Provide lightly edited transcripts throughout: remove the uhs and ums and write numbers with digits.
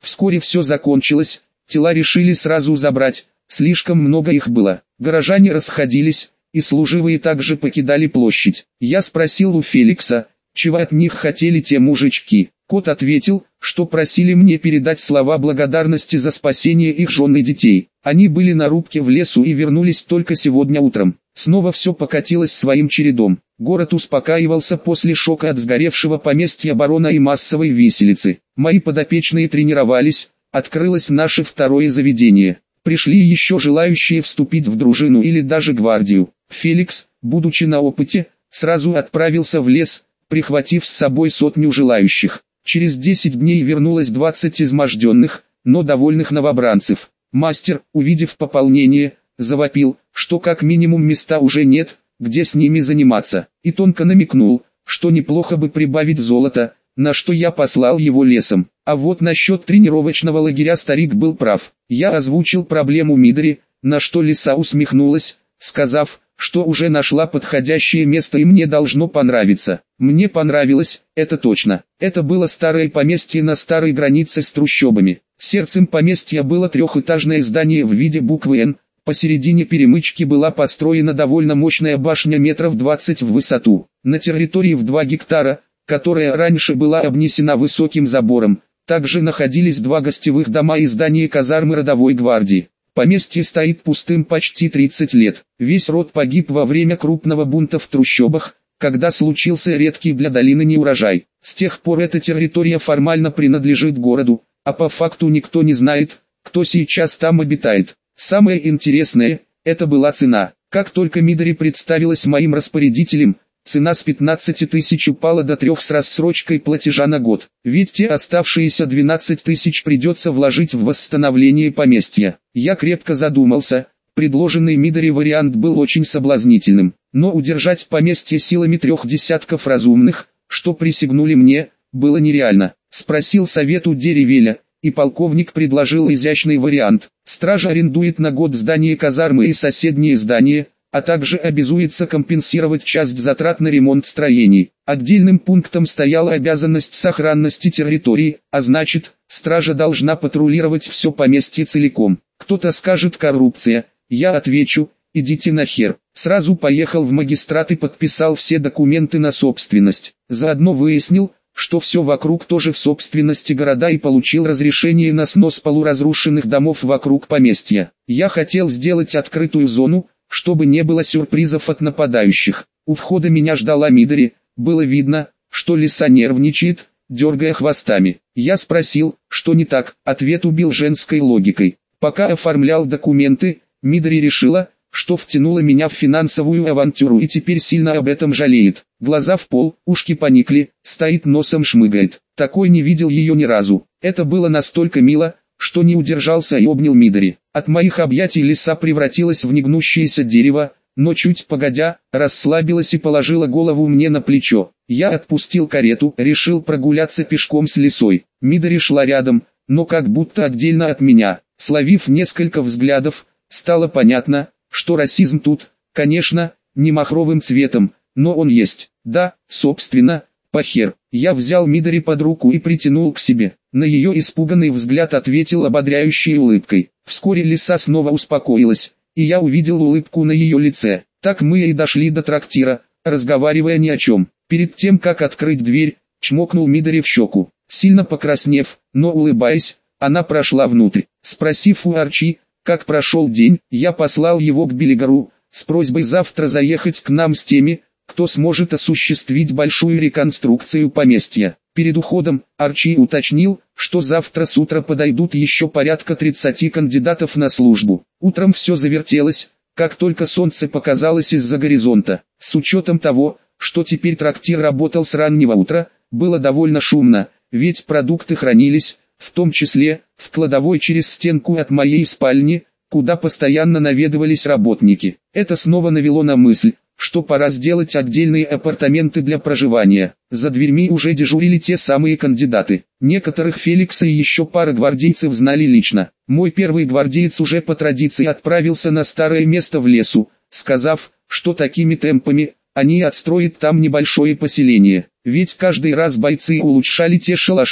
Вскоре все закончилось, тела решили сразу забрать, слишком много их было. Горожане расходились, и служивые также покидали площадь. Я спросил у Феликса, чего от них хотели те мужички. Кот ответил, что просили мне передать слова благодарности за спасение их жен и детей. Они были на рубке в лесу и вернулись только сегодня утром. Снова все покатилось своим чередом. Город успокаивался после шока от сгоревшего поместья барона и массовой виселицы. Мои подопечные тренировались, открылось наше второе заведение. Пришли еще желающие вступить в дружину или даже гвардию. Феликс, будучи на опыте, сразу отправился в лес, прихватив с собой 100 желающих. Через 10 дней вернулось 20 изможденных, но довольных новобранцев. Мастер, увидев пополнение, завопил, что как минимум места уже нет, где с ними заниматься, и тонко намекнул, что неплохо бы прибавить золото, на что я послал его лесом. А вот насчет тренировочного лагеря старик был прав. Я озвучил проблему Мидори, на что лиса усмехнулась, сказав, что уже нашла подходящее место и мне должно понравиться. Мне понравилось, это точно. Это было старое поместье на старой границе с трущобами. Сердцем поместья было трехэтажное здание в виде буквы «Н». Посередине перемычки была построена довольно мощная башня метров 20 в высоту. На территории в 2 гектара, которая раньше была обнесена высоким забором, также находились 2 гостевых дома и здание казармы родовой гвардии. Поместье стоит пустым почти 30 лет. Весь род погиб во время крупного бунта в трущобах, когда случился редкий для долины неурожай. С тех пор эта территория формально принадлежит городу, а по факту никто не знает, кто сейчас там обитает. Самое интересное, это была цена. Как только Мидори представилась моим распорядителем, цена с 15 тысяч упала до 3 с рассрочкой платежа на год. Ведь те оставшиеся 12 тысяч придется вложить в восстановление поместья. Я крепко задумался, предложенный Мидори вариант был очень соблазнительным. Но удержать поместье силами 3 десятков разумных, что присягнули мне, было нереально. Спросил совет у Деревеля, и полковник предложил изящный вариант. Стража арендует на год здание казармы и соседние здания, а также обязуется компенсировать часть затрат на ремонт строений. Отдельным пунктом стояла обязанность сохранности территории, а значит, стража должна патрулировать все поместье целиком. Кто-то скажет коррупция, я отвечу, идите нахер. Сразу поехал в магистрат и подписал все документы на собственность. Заодно выяснил, что все вокруг тоже в собственности города и получил разрешение на снос полуразрушенных домов вокруг поместья. Я хотел сделать открытую зону, чтобы не было сюрпризов от нападающих. У входа меня ждала Мидори, было видно, что лиса нервничает, дергая хвостами. Я спросил, что не так, ответ убил женской логикой. Пока оформлял документы, Мидори решила, что втянула меня в финансовую авантюру и теперь сильно об этом жалеет. Глаза в пол, ушки поникли, стоит носом шмыгает. Такой не видел ее ни разу. Это было настолько мило, что не удержался и обнял Мидори. От моих объятий лиса превратилась в негнущееся дерево, но чуть погодя, расслабилась и положила голову мне на плечо. Я отпустил карету, решил прогуляться пешком с лисой. Мидори шла рядом, но как будто отдельно от меня. Словив несколько взглядов, стало понятно, что расизм тут, конечно, не махровым цветом, но он есть. Да, собственно, похер. Я взял Мидори под руку и притянул к себе. На ее испуганный взгляд ответил ободряющей улыбкой. Вскоре лиса снова успокоилась, и я увидел улыбку на ее лице. Так мы и дошли до трактира, разговаривая ни о чем. Перед тем, как открыть дверь, чмокнул Мидори в щеку. Сильно покраснев, но улыбаясь, она прошла внутрь. Спросив у Арчи, как прошел день, я послал его к Белигору, с просьбой завтра заехать к нам с теми, кто сможет осуществить большую реконструкцию поместья. Перед уходом, Арчи уточнил, что завтра с утра подойдут еще порядка 30 кандидатов на службу. Утром все завертелось, как только солнце показалось из-за горизонта. С учетом того, что теперь трактир работал с раннего утра, было довольно шумно, ведь продукты хранились, в том числе, в кладовой через стенку от моей спальни, куда постоянно наведывались работники. Это снова навело на мысль, что пора сделать отдельные апартаменты для проживания. За дверьми уже дежурили те самые кандидаты. Некоторых Феликса и еще пара гвардейцев знали лично. Мой первый гвардеец уже по традиции отправился на старое место в лесу, сказав, что такими темпами они отстроят там небольшое поселение. Ведь каждый раз бойцы улучшали те шалаши,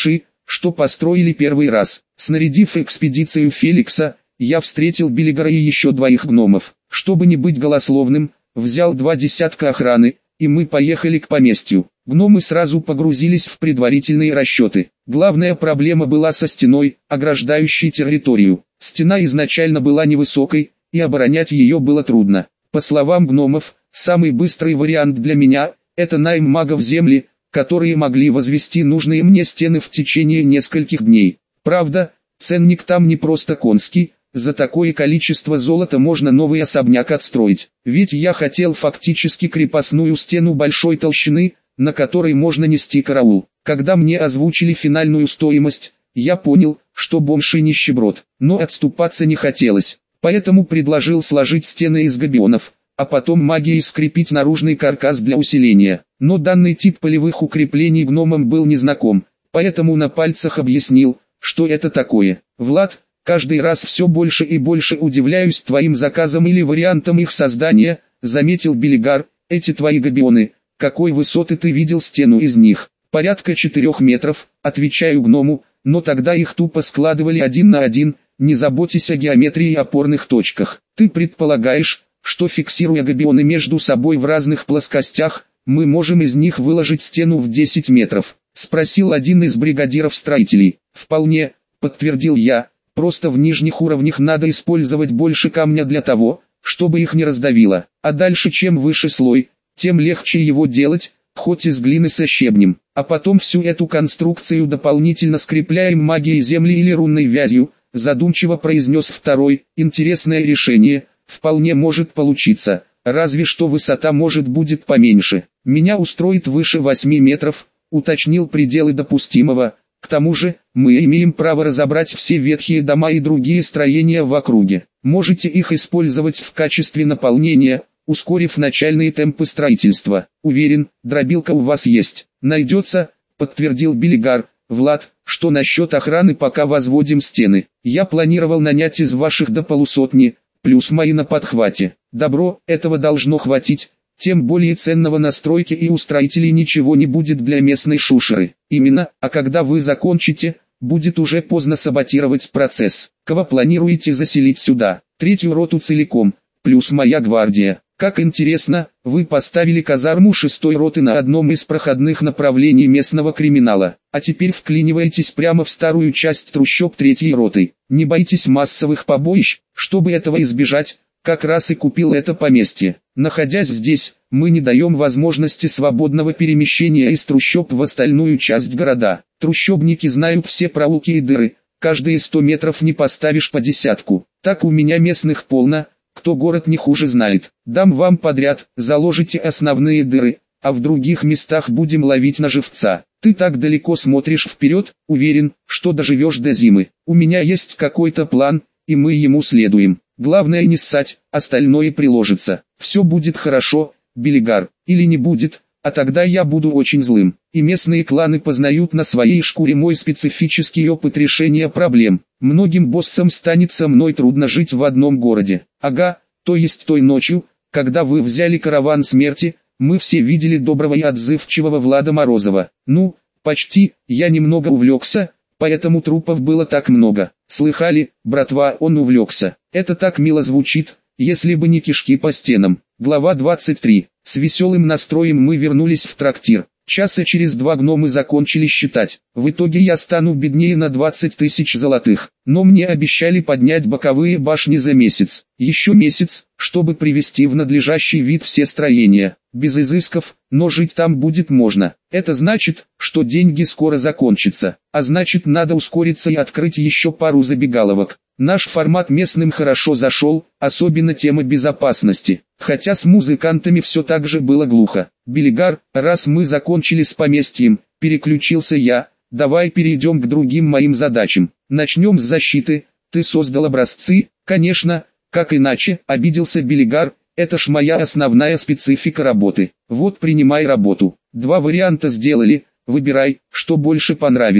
что построили первый раз. Снарядив экспедицию Феликса, я встретил Беллигара и еще двоих гномов. Чтобы не быть голословным, взял 2 десятка охраны, и мы поехали к поместью. Гномы сразу погрузились в предварительные расчеты. Главная проблема была со стеной, ограждающей территорию. Стена изначально была невысокой, и оборонять ее было трудно. По словам гномов, самый быстрый вариант для меня – это найм магов земли, которые могли возвести нужные мне стены в течение нескольких дней. Правда, ценник там не просто конский, за такое количество золота можно новый особняк отстроить. Ведь я хотел фактически крепостную стену большой толщины, на которой можно нести караул. Когда мне озвучили финальную стоимость, я понял, что бомж и нищеброд, но отступаться не хотелось, поэтому предложил сложить стены из габионов, а потом магией скрепить наружный каркас для усиления. Но данный тип полевых укреплений гномам был незнаком, поэтому на пальцах объяснил, что это такое. Влад, каждый раз все больше и больше удивляюсь твоим заказам или вариантам их создания, заметил Беллигар. Эти твои габионы, какой высоты ты видел стену из них? Порядка 4 метров, отвечаю гному, но тогда их тупо складывали один на один, не заботьтесь о геометрии и опорных точках. Ты предполагаешь, что фиксируя габионы между собой в разных плоскостях, мы можем из них выложить стену в 10 метров? Спросил один из бригадиров строителей. Вполне, подтвердил я, просто в нижних уровнях надо использовать больше камня для того, чтобы их не раздавило, а дальше чем выше слой, тем легче его делать, хоть из глины со щебнем, а потом всю эту конструкцию дополнительно скрепляем магией земли или рунной вязью, задумчиво произнес второй. Интересное решение, вполне может получиться, разве что высота может будет поменьше. Меня устроит выше 8 метров, уточнил пределы допустимого. К тому же, мы имеем право разобрать все ветхие дома и другие строения в округе. Можете их использовать в качестве наполнения, ускорив начальные темпы строительства. Уверен, дробилка у вас есть. Найдется, подтвердил Беллигар. Влад, что насчет охраны, пока возводим стены? Я планировал нанять из ваших до полусотни, плюс мои на подхвате. Добро, этого должно хватить. Тем более ценного на стройке и у строителей ничего не будет для местной шушеры. Именно, а когда вы закончите, будет уже поздно саботировать процесс. Кого планируете заселить сюда? 3-ю роту целиком, плюс моя гвардия. Как интересно, вы поставили казарму 6-й роты на одном из проходных направлений местного криминала, а теперь вклиниваетесь прямо в старую часть трущоб 3-й роты. Не боитесь массовых побоищ? Чтобы этого избежать, как раз и купил это поместье. Находясь здесь, мы не даем возможности свободного перемещения из трущоб в остальную часть города. Трущобники знают все проулки и дыры, каждые 100 метров не поставишь по десятку. Так у меня местных полно, кто город не хуже знает. Дам вам подряд, заложите основные дыры, а в других местах будем ловить на живца. Ты так далеко смотришь вперед, уверен, что доживешь до зимы. У меня есть какой-то план, и мы ему следуем. Главное не ссать, остальное приложится. Все будет хорошо, Беллигар, или не будет, а тогда я буду очень злым. И местные кланы познают на своей шкуре мой специфический опыт решения проблем. Многим боссам станет со мной трудно жить в одном городе. Ага, то есть той ночью, когда вы взяли караван смерти, мы все видели доброго и отзывчивого Влада Морозова. Ну, почти, я немного увлекся, поэтому трупов было так много. Слыхали, братва, он увлекся. Это так мило звучит, если бы не кишки по стенам. Глава 23. С веселым настроем мы вернулись в трактир. Часа через 2 гномы закончили считать. В итоге я стану беднее на 20 тысяч золотых. Но мне обещали поднять боковые башни за месяц. Еще месяц, чтобы привести в надлежащий вид все строения. Без изысков, но жить там будет можно. Это значит, что деньги скоро закончатся. А значит, надо ускориться и открыть еще пару забегаловок. Наш формат местным хорошо зашел, особенно тема безопасности. Хотя с музыкантами все так же было глухо. Беллигар, раз мы закончили с поместьем, переключился я, давай перейдем к другим моим задачам. Начнем с защиты. Ты создал образцы? Конечно, как иначе, обиделся Беллигар, это ж моя основная специфика работы. Вот принимай работу. 2 варианта сделали, выбирай, что больше понравится.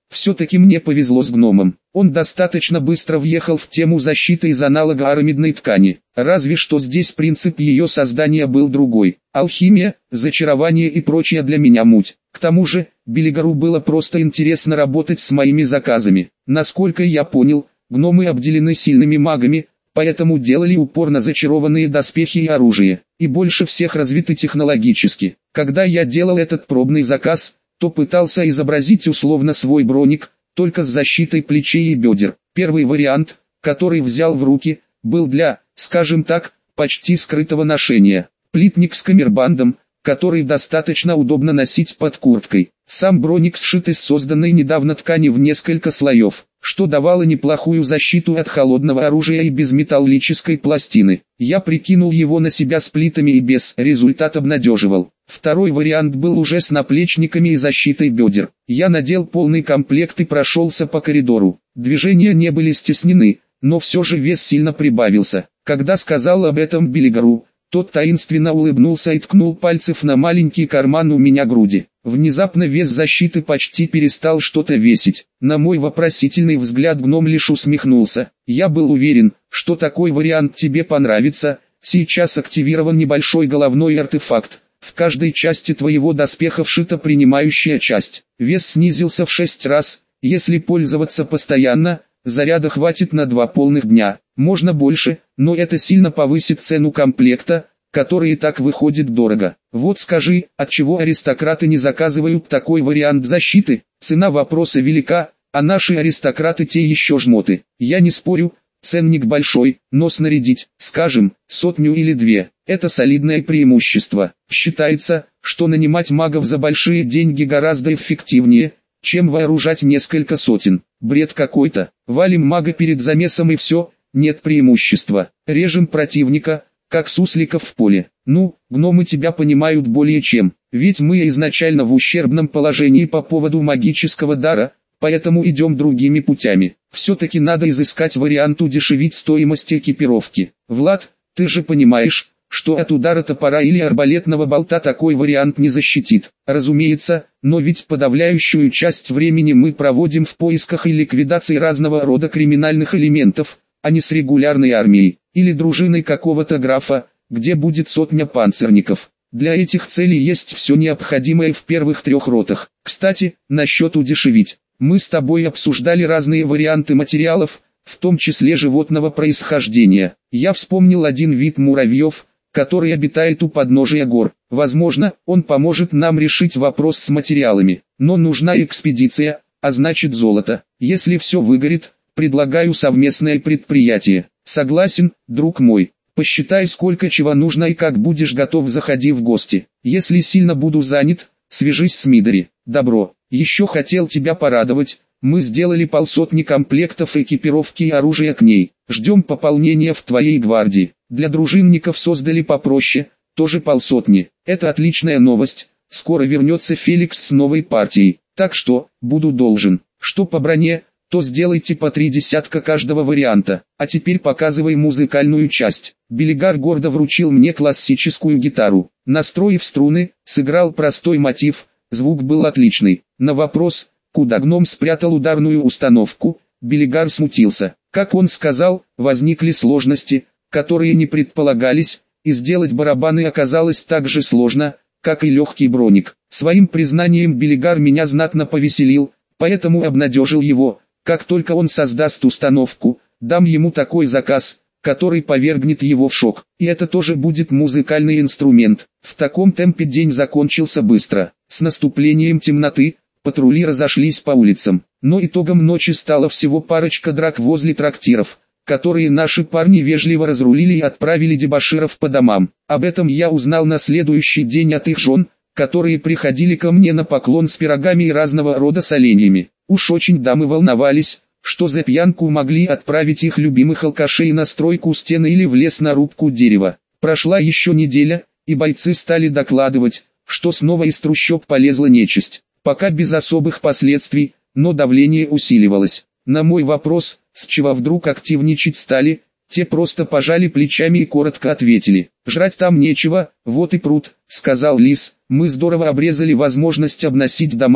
Все-таки мне повезло с гномом. Он достаточно быстро въехал в тему защиты из аналога арамидной ткани. Разве что здесь принцип ее создания был другой. Алхимия, зачарование и прочее для меня муть. К тому же, Белигару было просто интересно работать с моими заказами. Насколько я понял, гномы обделены сильными магами, поэтому делали упор на зачарованные доспехи и оружие, и больше всех развиты технологически. Когда я делал этот пробный заказ, то пытался изобразить условно свой броник, только с защитой плечей и бедер. Первый вариант, который взял в руки, был для, скажем так, почти скрытого ношения. Плитник с камербандом, который достаточно удобно носить под курткой. Сам броник сшит из созданной недавно ткани в несколько слоев, что давало неплохую защиту от холодного оружия и без металлической пластины. Я прикинул его на себя с плитами и без, результат обнадеживал. Второй вариант был уже с наплечниками и защитой бедер. Я надел полный комплект и прошелся по коридору. Движения не были стеснены, но все же вес сильно прибавился. Когда сказал об этом Белигару, тот таинственно улыбнулся и ткнул пальцев на маленький карман у меня груди. Внезапно вес защиты почти перестал что-то весить. На мой вопросительный взгляд гном лишь усмехнулся. Я был уверен, что такой вариант тебе понравится. Сейчас активирован небольшой головной артефакт. В каждой части твоего доспеха вшита принимающая часть. Вес снизился в 6 раз. Если пользоваться постоянно, заряда хватит на 2 полных дня. Можно больше, но это сильно повысит цену комплекта, который и так выходит дорого. Вот скажи, отчего аристократы не заказывают такой вариант защиты? Цена вопроса велика, а наши аристократы те еще жмоты. Я не спорю, ценник большой, но снарядить, скажем, 100 или 2, это солидное преимущество. Считается, что нанимать магов за большие деньги гораздо эффективнее, чем вооружать несколько сотен. Бред какой-то. Валим мага перед замесом и все, нет преимущества. Режем противника, как сусликов в поле. Ну, гномы тебя понимают более чем, ведь мы изначально в ущербном положении по поводу магического дара, поэтому идем другими путями. Все-таки надо изыскать вариант удешевить стоимость экипировки. Влад, ты же понимаешь, что от удара топора или арбалетного болта такой вариант не защитит. Разумеется, но ведь подавляющую часть времени мы проводим в поисках и ликвидации разного рода криминальных элементов, а не с регулярной армией, или дружиной какого-то графа, где будет 100 панцирников. Для этих целей есть все необходимое в первых 3 ротах. Кстати, насчет удешевить. Мы с тобой обсуждали разные варианты материалов, в том числе животного происхождения. Я вспомнил один вид муравьев, который обитает у подножия гор. Возможно, он поможет нам решить вопрос с материалами. Но нужна экспедиция, а значит золото. Если все выгорит, предлагаю совместное предприятие. Согласен, друг мой. Посчитай, сколько чего нужно и как будешь готов, заходи в гости. Если сильно буду занят, свяжись с Мидори. Добро. Еще хотел тебя порадовать. Мы сделали 500 комплектов экипировки и оружия к ней. Ждем пополнения в твоей гвардии. Для дружинников создали попроще, тоже 500. Это отличная новость. Скоро вернется Феликс с новой партией. Так что, буду должен. Что по броне, то сделайте по 3 десятка каждого варианта. А теперь показывай музыкальную часть. Белигар гордо вручил мне классическую гитару. Настроив струны, сыграл простой мотив. Звук был отличный. На вопрос, куда гном спрятал ударную установку, Белигар смутился. Как он сказал, возникли сложности, которые не предполагались, и сделать барабаны оказалось так же сложно, как и легкий броник. Своим признанием Белигар меня знатно повеселил, поэтому обнадежил его. Как только он создаст установку, дам ему такой заказ, который повергнет его в шок. И это тоже будет музыкальный инструмент. В таком темпе день закончился быстро. С наступлением темноты, патрули разошлись по улицам. Но итогом ночи стало всего парочка драк возле трактиров, которые наши парни вежливо разрулили и отправили дебоширов по домам. Об этом я узнал на следующий день от их жен, которые приходили ко мне на поклон с пирогами и разного рода соленьями. Уж очень дамы волновались, что за пьянку могли отправить их любимых алкашей на стройку стены или в лес на рубку дерева. Прошла еще неделя, и бойцы стали докладывать, что снова из трущоб полезла нечисть. Пока без особых последствий, но давление усиливалось. На мой вопрос, с чего вдруг активничать стали, те просто пожали плечами и коротко ответили: «Жрать там нечего, вот и пруд», — сказал Лис. «Мы здорово обрезали возможность обносить дома,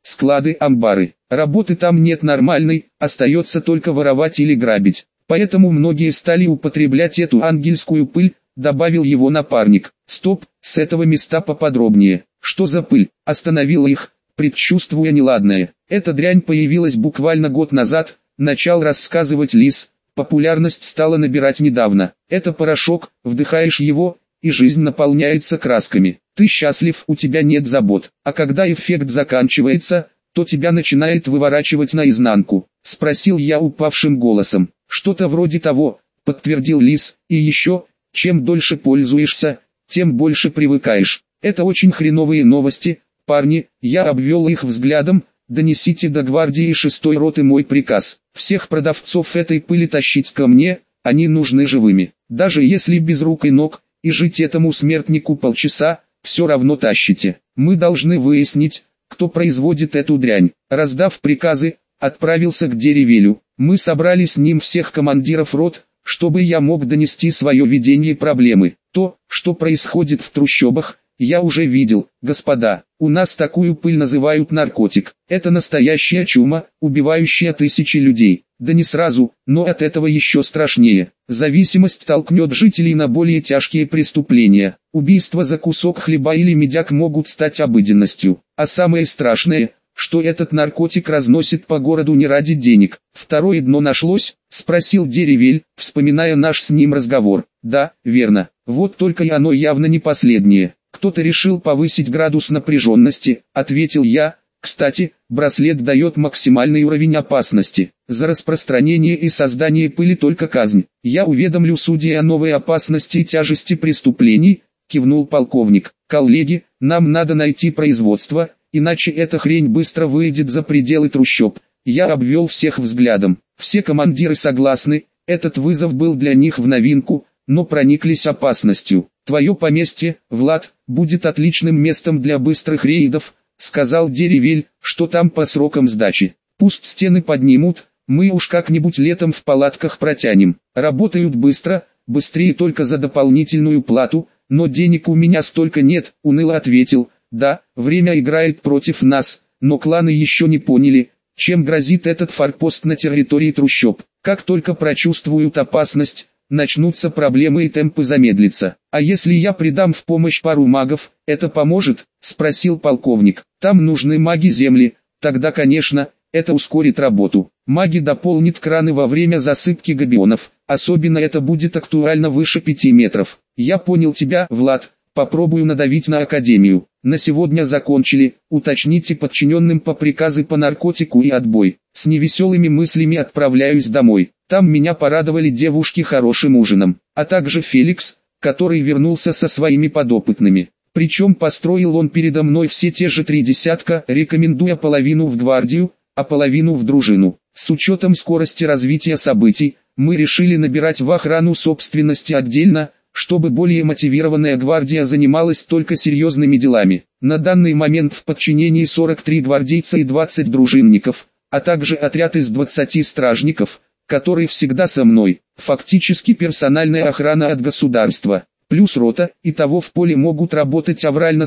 склады, амбары. Работы там нет нормальной, остается только воровать или грабить. Поэтому многие стали употреблять эту ангельскую пыль, добавил его напарник. Стоп, с этого места поподробнее. Что за пыль? Остановил их, предчувствуя неладное. Эта дрянь появилась буквально год назад, начал рассказывать Лис. Популярность стала набирать недавно. Это порошок, вдыхаешь его, и жизнь наполняется красками. Ты счастлив, у тебя нет забот. А когда эффект заканчивается, то тебя начинает выворачивать наизнанку. Спросил я упавшим голосом. Что-то вроде того, подтвердил Лис. И еще, чем дольше пользуешься, тем больше привыкаешь. Это очень хреновые новости, парни. Я обвел их взглядом. Донесите до гвардии 6-й роты мой приказ. Всех продавцов этой пыли тащить ко мне, они нужны живыми. Даже если без рук и ног, и жить этому смертнику полчаса, все равно тащите. Мы должны выяснить, кто производит эту дрянь. Раздав приказы, отправился к Деревелю. Мы собрали с ним всех командиров рот, чтобы я мог донести свое видение проблемы. То, что происходит в трущобах, я уже видел. Господа, у нас такую пыль называют наркотик. Это настоящая чума, убивающая тысячи людей. Да не сразу, но от этого еще страшнее. Зависимость толкнет жителей на более тяжкие преступления. Убийства за кусок хлеба или медяк могут стать обыденностью. А самое страшное, что этот наркотик разносит по городу не ради денег. Второе дно нашлось? Спросил Деревель, вспоминая наш с ним разговор. Да, верно. Вот только и оно явно не последнее. Кто-то решил повысить градус напряженности, ответил я. Кстати, браслет дает максимальный уровень опасности. За распространение и создание пыли только казнь. Я уведомлю судей о новой опасности и тяжести преступлений, кивнул полковник. Коллеги, нам надо найти производство, иначе эта хрень быстро выйдет за пределы трущоб. Я обвел всех взглядом. Все командиры согласны, этот вызов был для них в новинку, но прониклись опасностью. Твое поместье, Влад, будет отличным местом для быстрых рейдов, сказал Деревель. Что там по срокам сдачи? Пусть стены поднимут, мы уж как-нибудь летом в палатках протянем. Работают быстро, быстрее только за дополнительную плату, но денег у меня столько нет, уныло ответил. Да, время играет против нас, но кланы еще не поняли, чем грозит этот форпост на территории трущоб. Как только прочувствуют опасность, начнутся проблемы и темпы замедлятся. А если я придам в помощь пару магов, это поможет? Спросил полковник. Там нужны маги земли, тогда конечно, это ускорит работу. Маги дополнят краны во время засыпки габионов, особенно это будет актуально выше 5 метров. Я понял тебя, Влад, попробую надавить на академию. На сегодня закончили, уточните подчиненным по приказу по наркотику и отбой. С невеселыми мыслями отправляюсь домой. Там меня порадовали девушки хорошим ужином, а также Феликс, который вернулся со своими подопытными. Причем построил он передо мной все те же 3 десятка, рекомендуя половину в гвардию, а половину в дружину. С учетом скорости развития событий, мы решили набирать в охрану собственности отдельно, чтобы более мотивированная гвардия занималась только серьезными делами. На данный момент в подчинении 43 гвардейца и 20 дружинников, а также отряд из 20 стражников, который всегда со мной. Фактически персональная охрана от государства, плюс рота, итого в поле могут работать аврально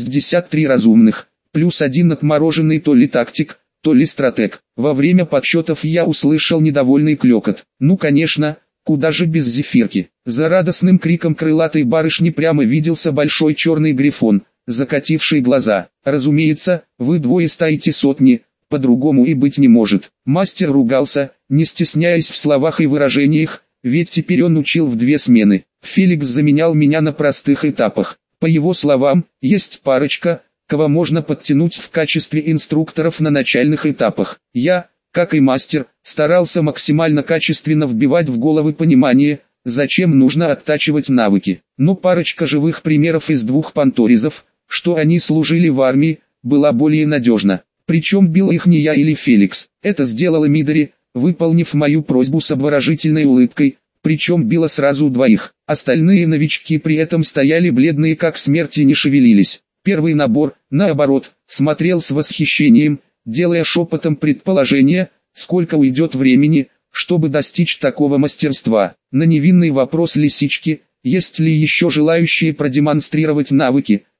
163 разумных, плюс 1 отмороженный то ли тактик, то ли стратег. Во время подсчетов я услышал недовольный клёкот. Ну конечно, куда же без зефирки. За радостным криком крылатой барышни прямо виделся большой черный грифон, закативший глаза. Разумеется, вы двое стоите сотни, по-другому и быть не может. Мастер ругался, не стесняясь в словах и выражениях, ведь теперь он учил в 2 смены. Феликс заменял меня на простых этапах. По его словам, есть парочка, кого можно подтянуть в качестве инструкторов на начальных этапах. Я, как и мастер, старался максимально качественно вбивать в головы понимание, зачем нужно оттачивать навыки. Но парочка живых примеров из 2 панторизов, что они служили в армии, была более надежна. Причем бил их не я или Феликс. Это сделала Мидори, выполнив мою просьбу с обворожительной улыбкой, причем била сразу 2. Остальные новички при этом стояли бледные как смерть и не шевелились. Первый набор, наоборот, смотрел с восхищением, делая шепотом предположение, сколько уйдет времени, чтобы достичь такого мастерства. На невинный вопрос лисички, есть ли еще желающие продемонстрировать навыки,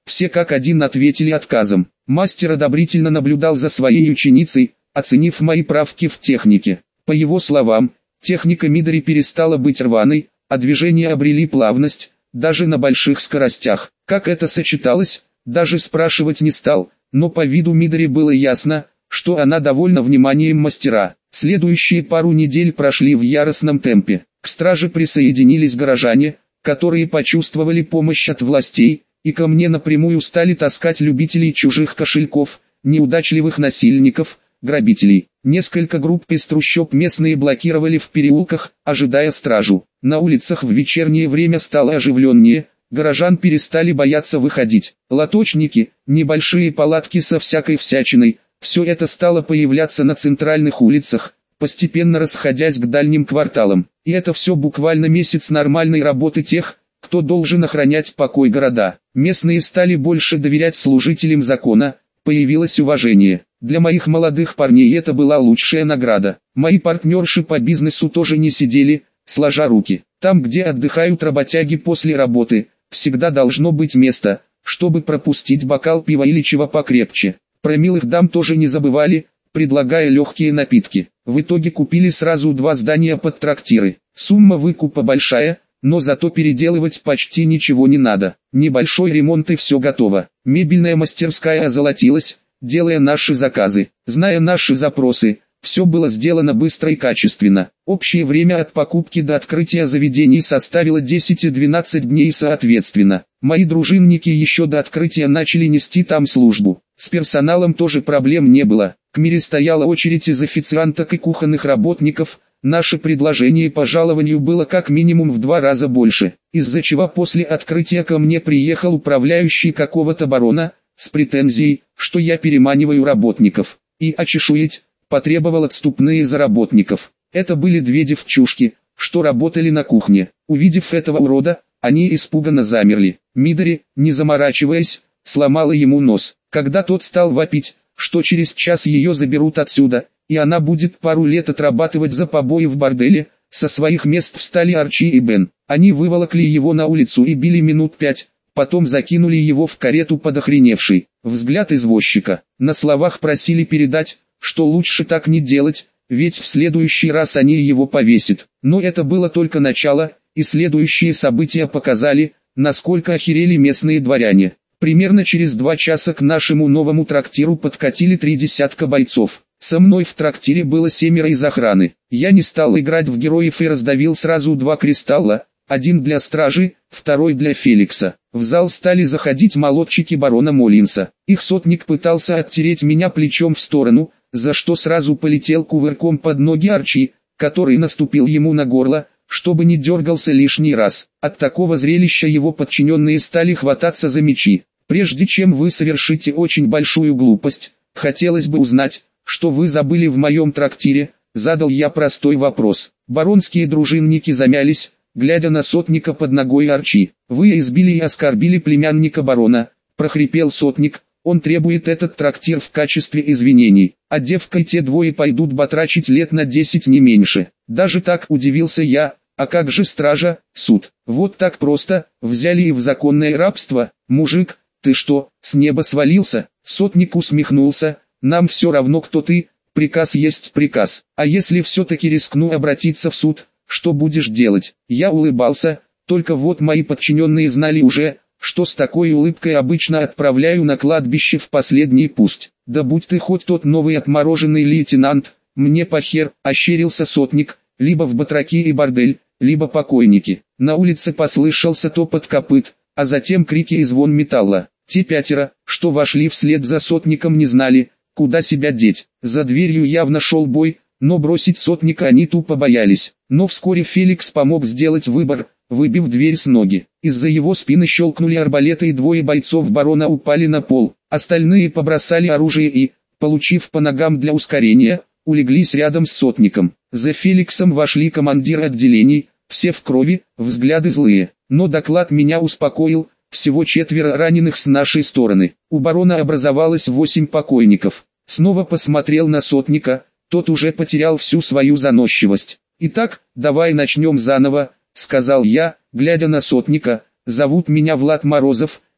Все как один ответили отказом. Мастер одобрительно наблюдал за своей ученицей, оценив мои правки в технике. По его словам, техника Мидори перестала быть рваной, а движения обрели плавность, даже на больших скоростях. Как это сочеталось, даже спрашивать не стал, но по виду Мидори было ясно, что она довольна вниманием мастера. Следующие пару недель прошли в яростном темпе. К страже присоединились горожане, которые почувствовали помощь от властей, и ко мне напрямую стали таскать любителей чужих кошельков, неудачливых насильников, грабителей. Несколько групп из трущоб местные блокировали в переулках, ожидая стражу. На улицах в вечернее время стало оживленнее, горожан перестали бояться выходить. Лоточники, небольшие палатки со всякой всячиной, все это стало появляться на центральных улицах, постепенно расходясь к дальним кварталам. И это все буквально месяц нормальной работы тех, кто должен охранять покой города. Местные стали больше доверять служителям закона, появилось уважение. Для моих молодых парней это была лучшая награда. Мои партнерши по бизнесу тоже не сидели, сложа руки. Там, где отдыхают работяги после работы, всегда должно быть место, чтобы пропустить бокал пива или чего покрепче. Про милых дам тоже не забывали, предлагая легкие напитки. В итоге купили сразу 2 здания под трактиры. Сумма выкупа большая, но зато переделывать почти ничего не надо. Небольшой ремонт и все готово. Мебельная мастерская озолотилась, делая наши заказы. Зная наши запросы, все было сделано быстро и качественно. Общее время от покупки до открытия заведений составило 10 и 12 дней соответственно. Мои дружинники еще до открытия начали нести там службу. С персоналом тоже проблем не было. К мире стояла очередь из официанток и кухонных работников. Наше предложение по жалованию было как минимум в 2 раза больше, из-за чего после открытия ко мне приехал управляющий какого-то барона, с претензией, что я переманиваю работников, и очешуять, потребовал отступные за работников. Это были 2 девчушки, что работали на кухне. Увидев этого урода, они испуганно замерли. Мидори, не заморачиваясь, сломала ему нос. Когда тот стал вопить, что через час ее заберут отсюда, и она будет пару лет отрабатывать за побои в борделе, со своих мест встали Арчи и Бен. Они выволокли его на улицу и били минут 5, потом закинули его в карету под охреневший взгляд извозчика. На словах просили передать, что лучше так не делать, ведь в следующий раз они его повесят. Но это было только начало, и следующие события показали, насколько охерели местные дворяне. Примерно через 2 часа к нашему новому трактиру подкатили 3 десятка бойцов. Со мной в трактире было 7 из охраны. Я не стал играть в героев и раздавил сразу 2 кристалла, один для стражи, второй для Феликса. В зал стали заходить молодчики барона Моллинса. Их сотник пытался оттереть меня плечом в сторону, за что сразу полетел кувырком под ноги Арчи, который наступил ему на горло, чтобы не дергался лишний раз. От такого зрелища его подчиненные стали хвататься за мечи. Прежде чем вы совершите очень большую глупость, хотелось бы узнать, что вы забыли в моем трактире, задал я простой вопрос. Баронские дружинники замялись, глядя на сотника под ногой Арчи. Вы избили и оскорбили племянника барона, прохрипел сотник, он требует этот трактир в качестве извинений, а девка и те 2 пойдут батрачить лет на 10 не меньше. Даже так удивился я, а как же стража, суд? Вот так просто, взяли и в законное рабство, мужик, ты что, с неба свалился? Сотник усмехнулся, нам все равно кто ты, приказ есть приказ, а если все-таки рискну обратиться в суд, что будешь делать? Я улыбался, только вот мои подчиненные знали уже, что с такой улыбкой обычно отправляю на кладбище в последний пусть. Да будь ты хоть тот новый отмороженный лейтенант, мне похер, ощерился сотник, либо в батраки и бордель, либо покойники. На улице послышался топот копыт, а затем крики и звон металла. Те 5, что вошли вслед за сотником, не знали, куда себя деть. За дверью явно шел бой, но бросить сотника они тупо боялись. Но вскоре Феликс помог сделать выбор, выбив дверь с ноги. Из-за его спины щелкнули арбалеты и 2 бойцов барона упали на пол. Остальные побросали оружие и, получив по ногам для ускорения, улеглись рядом с сотником. За Феликсом вошли командиры отделений, все в крови, взгляды злые. Но доклад меня успокоил, всего 4 раненых с нашей стороны. У барона образовалось 8 покойников. Снова посмотрел на сотника, тот уже потерял всю свою заносчивость. «Итак, давай начнем заново», — сказал я, глядя на сотника. «Зовут меня Влад Морозов,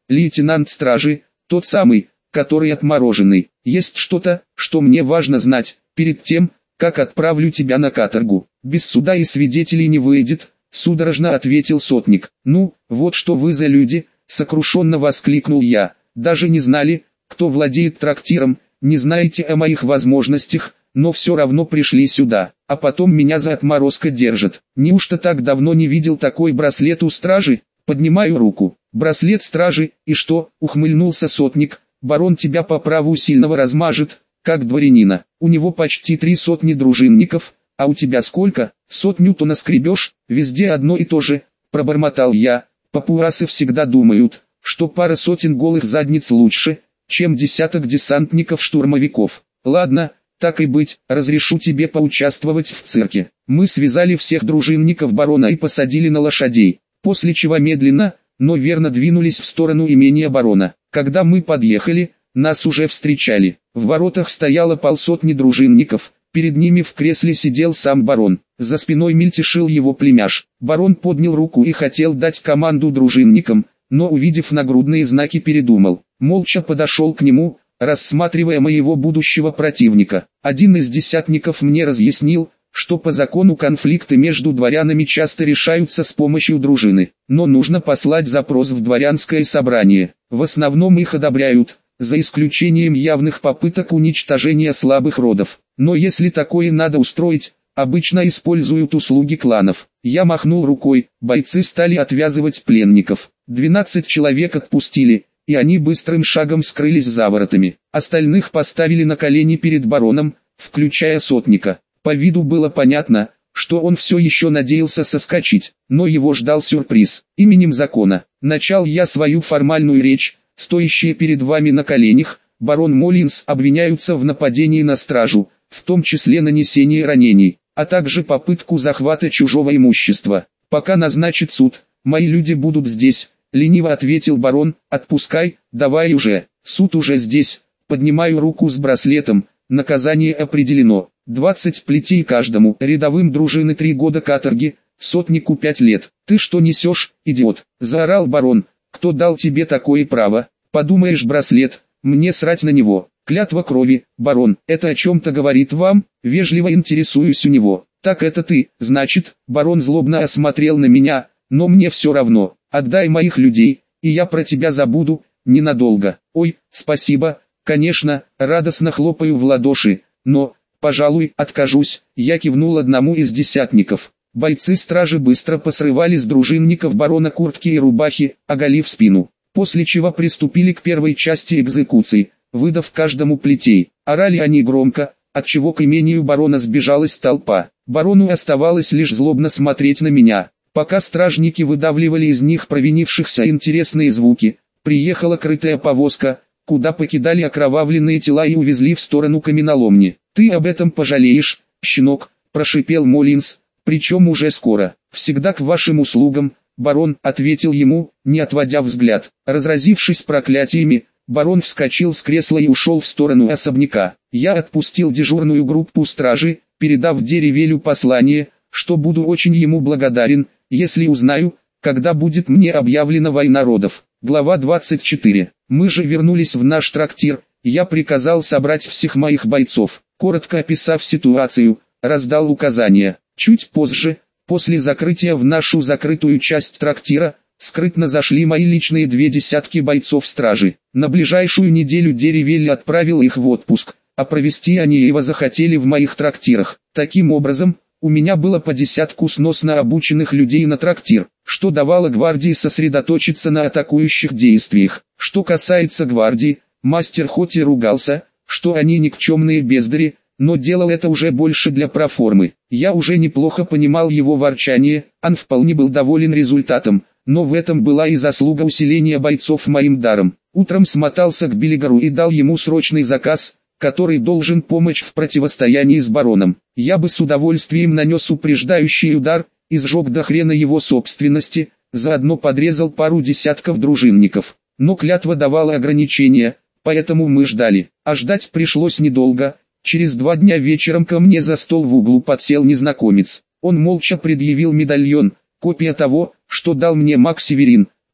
лейтенант стражи, тот самый, который отмороженный. Есть что-то, что мне важно знать, перед тем, как отправлю тебя на каторгу. Без суда и свидетелей не выйдет, судорожно ответил сотник. Ну, вот что вы за люди, сокрушенно воскликнул я. Даже не знали, кто владеет трактиром, не знаете о моих возможностях, но все равно пришли сюда, а потом меня за отморозка держат. Неужто так давно не видел такой браслет у стражи? Поднимаю руку. Браслет стражи, и что? Ухмыльнулся сотник. Барон тебя по праву сильного размажет, как дворянина. У него почти 3 сотни дружинников, а у тебя сколько? 100-то наскребешь? Везде одно и то же, пробормотал я. Папуасы всегда думают, что пара сотен голых задниц лучше, чем десяток десантников-штурмовиков. Ладно, так и быть, разрешу тебе поучаствовать в цирке. Мы связали всех дружинников барона и посадили на лошадей, после чего медленно, но верно двинулись в сторону имения барона. Когда мы подъехали, нас уже встречали. В воротах стояло полсотни дружинников, перед ними в кресле сидел сам барон. За спиной мельтешил его племяш. Барон поднял руку и хотел дать команду дружинникам, но увидев нагрудные знаки передумал. Молча подошел к нему, рассматривая моего будущего противника. Один из десятников мне разъяснил, что по закону конфликты между дворянами часто решаются с помощью дружины, но нужно послать запрос в дворянское собрание. В основном их одобряют, за исключением явных попыток уничтожения слабых родов. Но если такое надо устроить, обычно используют услуги кланов. Я махнул рукой, бойцы стали отвязывать пленников. 12 человек отпустили, и они быстрым шагом скрылись за воротами. Остальных поставили на колени перед бароном, включая сотника. По виду было понятно, что он все еще надеялся соскочить, но его ждал сюрприз. Именем закона, начал я свою формальную речь, стоящие перед вами на коленях, барон Моллинс обвиняются в нападении на стражу, в том числе нанесении ранений, а также попытку захвата чужого имущества. Пока назначит суд, мои люди будут здесь, лениво ответил барон. Отпускай, давай уже, суд уже здесь. Поднимаю руку с браслетом, наказание определено. 20 плетей каждому, рядовым дружины 3 года каторги, сотнику 5 лет. Ты что несешь, идиот? Заорал барон. Кто дал тебе такое право? Подумаешь, браслет, мне срать на него. Клятва крови, барон, это о чем-то говорит вам? Вежливо интересуюсь у него. Так это ты, значит? Барон злобно осмотрел на меня, но мне все равно. Отдай моих людей, и я про тебя забуду, ненадолго. Ой, спасибо, конечно, радостно хлопаю в ладоши, но, пожалуй, откажусь. Я кивнул одному из десятников. Бойцы стражи быстро посрывали с дружинников барона куртки и рубахи, оголив спину. После чего приступили к первой части экзекуции, выдав каждому плетей. Орали они громко, отчего к имению барона сбежалась толпа. Барону оставалось лишь злобно смотреть на меня. Пока стражники выдавливали из них провинившихся интересные звуки, приехала крытая повозка, куда покидали окровавленные тела и увезли в сторону каменоломни. «Ты об этом пожалеешь, щенок», – прошипел Моллинс, – «причем уже скоро». «Всегда к вашим услугам, барон», – ответил ему, не отводя взгляд. Разразившись проклятиями, барон вскочил с кресла и ушел в сторону особняка. Я отпустил дежурную группу стражи, передав Деревелю послание, что буду очень ему благодарен, если узнаю, когда будет мне объявлена война родов. Глава 24. Мы же вернулись в наш трактир. Я приказал собрать всех моих бойцов. Коротко описав ситуацию, раздал указания. Чуть позже, после закрытия в нашу закрытую часть трактира, скрытно зашли мои личные 2 десятки бойцов стражи. На ближайшую неделю Деревель отправил их в отпуск, а провести они его захотели в моих трактирах. Таким образом, у меня было по десятку сносно обученных людей на трактир, что давало гвардии сосредоточиться на атакующих действиях. Что касается гвардии, мастер хоть и ругался, что они никчемные бездари, но делал это уже больше для проформы. Я уже неплохо понимал его ворчание, он вполне был доволен результатом, но в этом была и заслуга усиления бойцов моим даром. Утром смотался к Белигору и дал ему срочный заказ, который должен помочь в противостоянии с бароном. Я бы с удовольствием нанес упреждающий удар, и сжег до хрена его собственности, заодно подрезал пару десятков дружинников. Но клятва давала ограничения, поэтому мы ждали. А ждать пришлось недолго. Через 2 дня вечером ко мне за стол в углу подсел незнакомец. Он молча предъявил медальон, копия того, что дал мне маг Северин,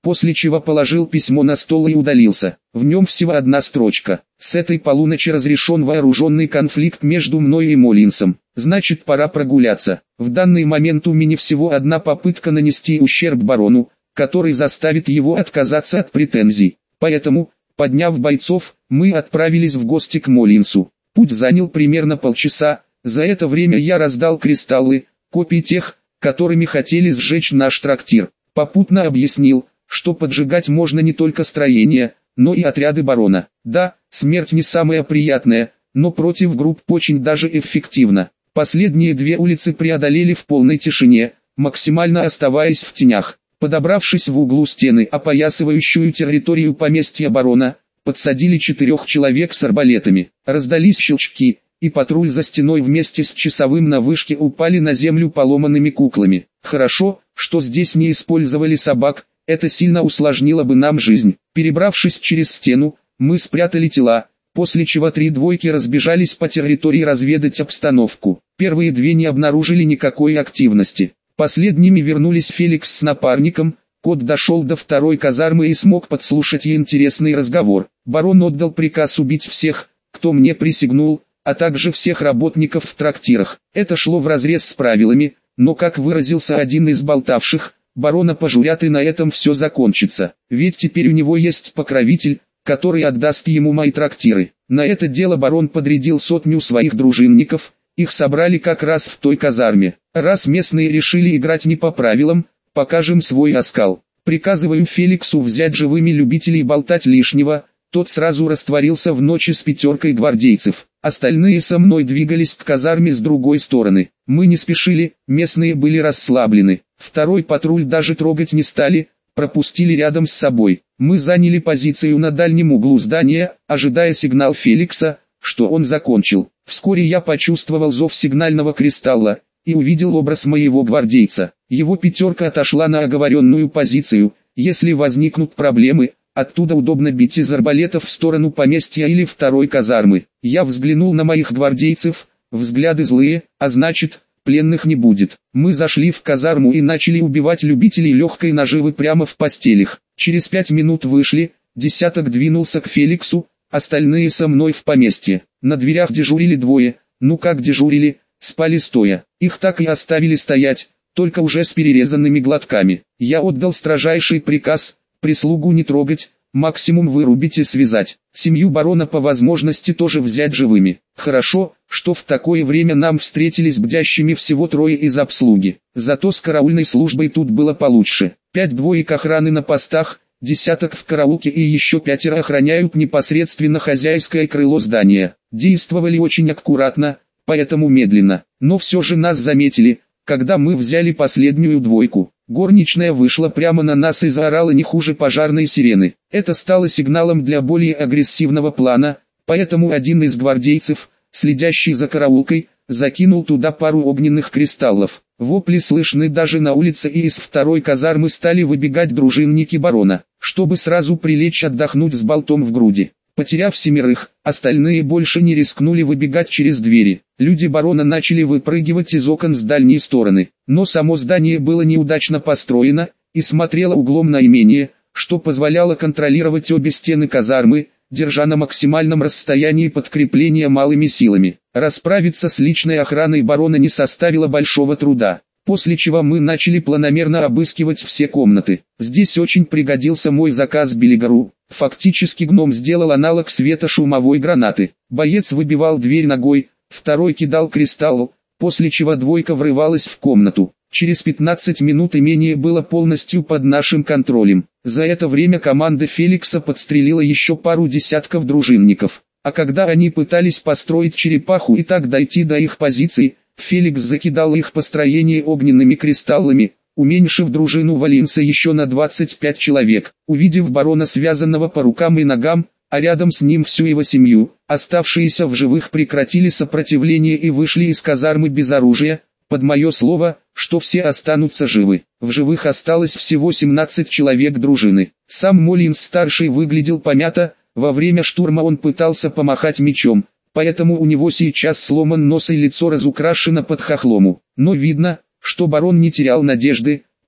после чего положил письмо на стол и удалился. В нем всего одна строчка: «С этой полуночи разрешен вооруженный конфликт между мной и Моллинсом. Значит, пора прогуляться. В данный момент у меня всего одна попытка нанести ущерб барону, который заставит его отказаться от претензий. Поэтому, подняв бойцов, мы отправились в гости к Моллинсу. Путь занял примерно полчаса. За это время я раздал кристаллы, копии тех, которыми хотели сжечь наш трактир. Попутно объяснил, что поджигать можно не только строения, но и отряды барона. Да, смерть не самая приятная, но против групп очень даже эффективно. Последние две улицы преодолели в полной тишине, максимально оставаясь в тенях. Подобравшись в углу стены, опоясывающую территорию поместья барона, подсадили 4 человек с арбалетами. Раздались щелчки, и патруль за стеной вместе с часовым на вышке упали на землю поломанными куклами. Хорошо, что здесь не использовали собак, это сильно усложнило бы нам жизнь. Перебравшись через стену, мы спрятали тела, после чего 3 двойки разбежались по территории разведать обстановку. Первые 2 не обнаружили никакой активности. Последними вернулись Феликс с напарником. Кот дошел до 2-й казармы и смог подслушать интересный разговор. Барон отдал приказ убить всех, кто мне присягнул, а также всех работников в трактирах. Это шло вразрез с правилами, но, как выразился один из болтавших, барона пожурят и на этом все закончится. Ведь теперь у него есть покровитель, который отдаст ему мои трактиры. На это дело барон подрядил 100 своих дружинников. Их собрали как раз в той казарме. Раз местные решили играть не по правилам, покажем свой оскал. Приказываю Феликсу взять живыми любителей болтать лишнего. Тот сразу растворился в ночи с 5 гвардейцев. Остальные со мной двигались к казарме с другой стороны. Мы не спешили, местные были расслаблены. 2-й патруль даже трогать не стали, пропустили рядом с собой. Мы заняли позицию на дальнем углу здания, ожидая сигнал Феликса, что он закончил. Вскоре я почувствовал зов сигнального кристалла и увидел образ моего гвардейца. Его 5 отошла на оговоренную позицию. Если возникнут проблемы, оттуда удобно бить из арбалетов в сторону поместья или 2-й казармы. Я взглянул на моих гвардейцев, взгляды злые, а значит, пленных не будет. Мы зашли в казарму и начали убивать любителей легкой наживы прямо в постелях. Через 5 минут вышли, десяток двинулся к Феликсу, остальные со мной в поместье. На дверях дежурили 2, ну как дежурили, спали стоя. Их так и оставили стоять, только уже с перерезанными глотками. Я отдал строжайший приказ: прислугу не трогать, максимум вырубить и связать. Семью барона по возможности тоже взять живыми. Хорошо, что в такое время нам встретились бдящими всего 3 из обслуги. Зато с караульной службой тут было получше. 5 двоек охраны на постах, десяток в караулке и еще 5 охраняют непосредственно хозяйское крыло здания. Действовали очень аккуратно, поэтому медленно. Но все же нас заметили, когда мы взяли последнюю двойку. Горничная вышла прямо на нас и заорала не хуже пожарной сирены. Это стало сигналом для более агрессивного плана, поэтому один из гвардейцев, следящий за караулкой, закинул туда пару огненных кристаллов. Вопли слышны даже на улице, и из 2-й казармы стали выбегать дружинники барона, чтобы сразу прилечь отдохнуть с болтом в груди. Потеряв 7, остальные больше не рискнули выбегать через двери. Люди барона начали выпрыгивать из окон с дальней стороны, но само здание было неудачно построено и смотрело углом на имение, что позволяло контролировать обе стены казармы, держа на максимальном расстоянии подкрепления малыми силами. Расправиться с личной охраной барона не составило большого труда, после чего мы начали планомерно обыскивать все комнаты. Здесь очень пригодился мой заказ Белигору. Фактически гном сделал аналог светошумовой гранаты. Боец выбивал дверь ногой, 2-й кидал кристалл, после чего 2 врывалась в комнату. Через 15 минут имение было полностью под нашим контролем. За это время команда Феликса подстрелила еще пару десятков дружинников. А когда они пытались построить черепаху и так дойти до их позиций, Феликс закидал их построение огненными кристаллами, уменьшив дружину Валинса еще на 25 человек. Увидев барона связанного по рукам и ногам, а рядом с ним всю его семью, оставшиеся в живых прекратили сопротивление и вышли из казармы без оружия, под мое слово, что все останутся живы. В живых осталось всего 17 человек дружины. Сам Моллинс-старший выглядел помято, во время штурма он пытался помахать мечом, поэтому у него сейчас сломан нос и лицо разукрашено под хохлому. Но видно, что барон не терял надежды,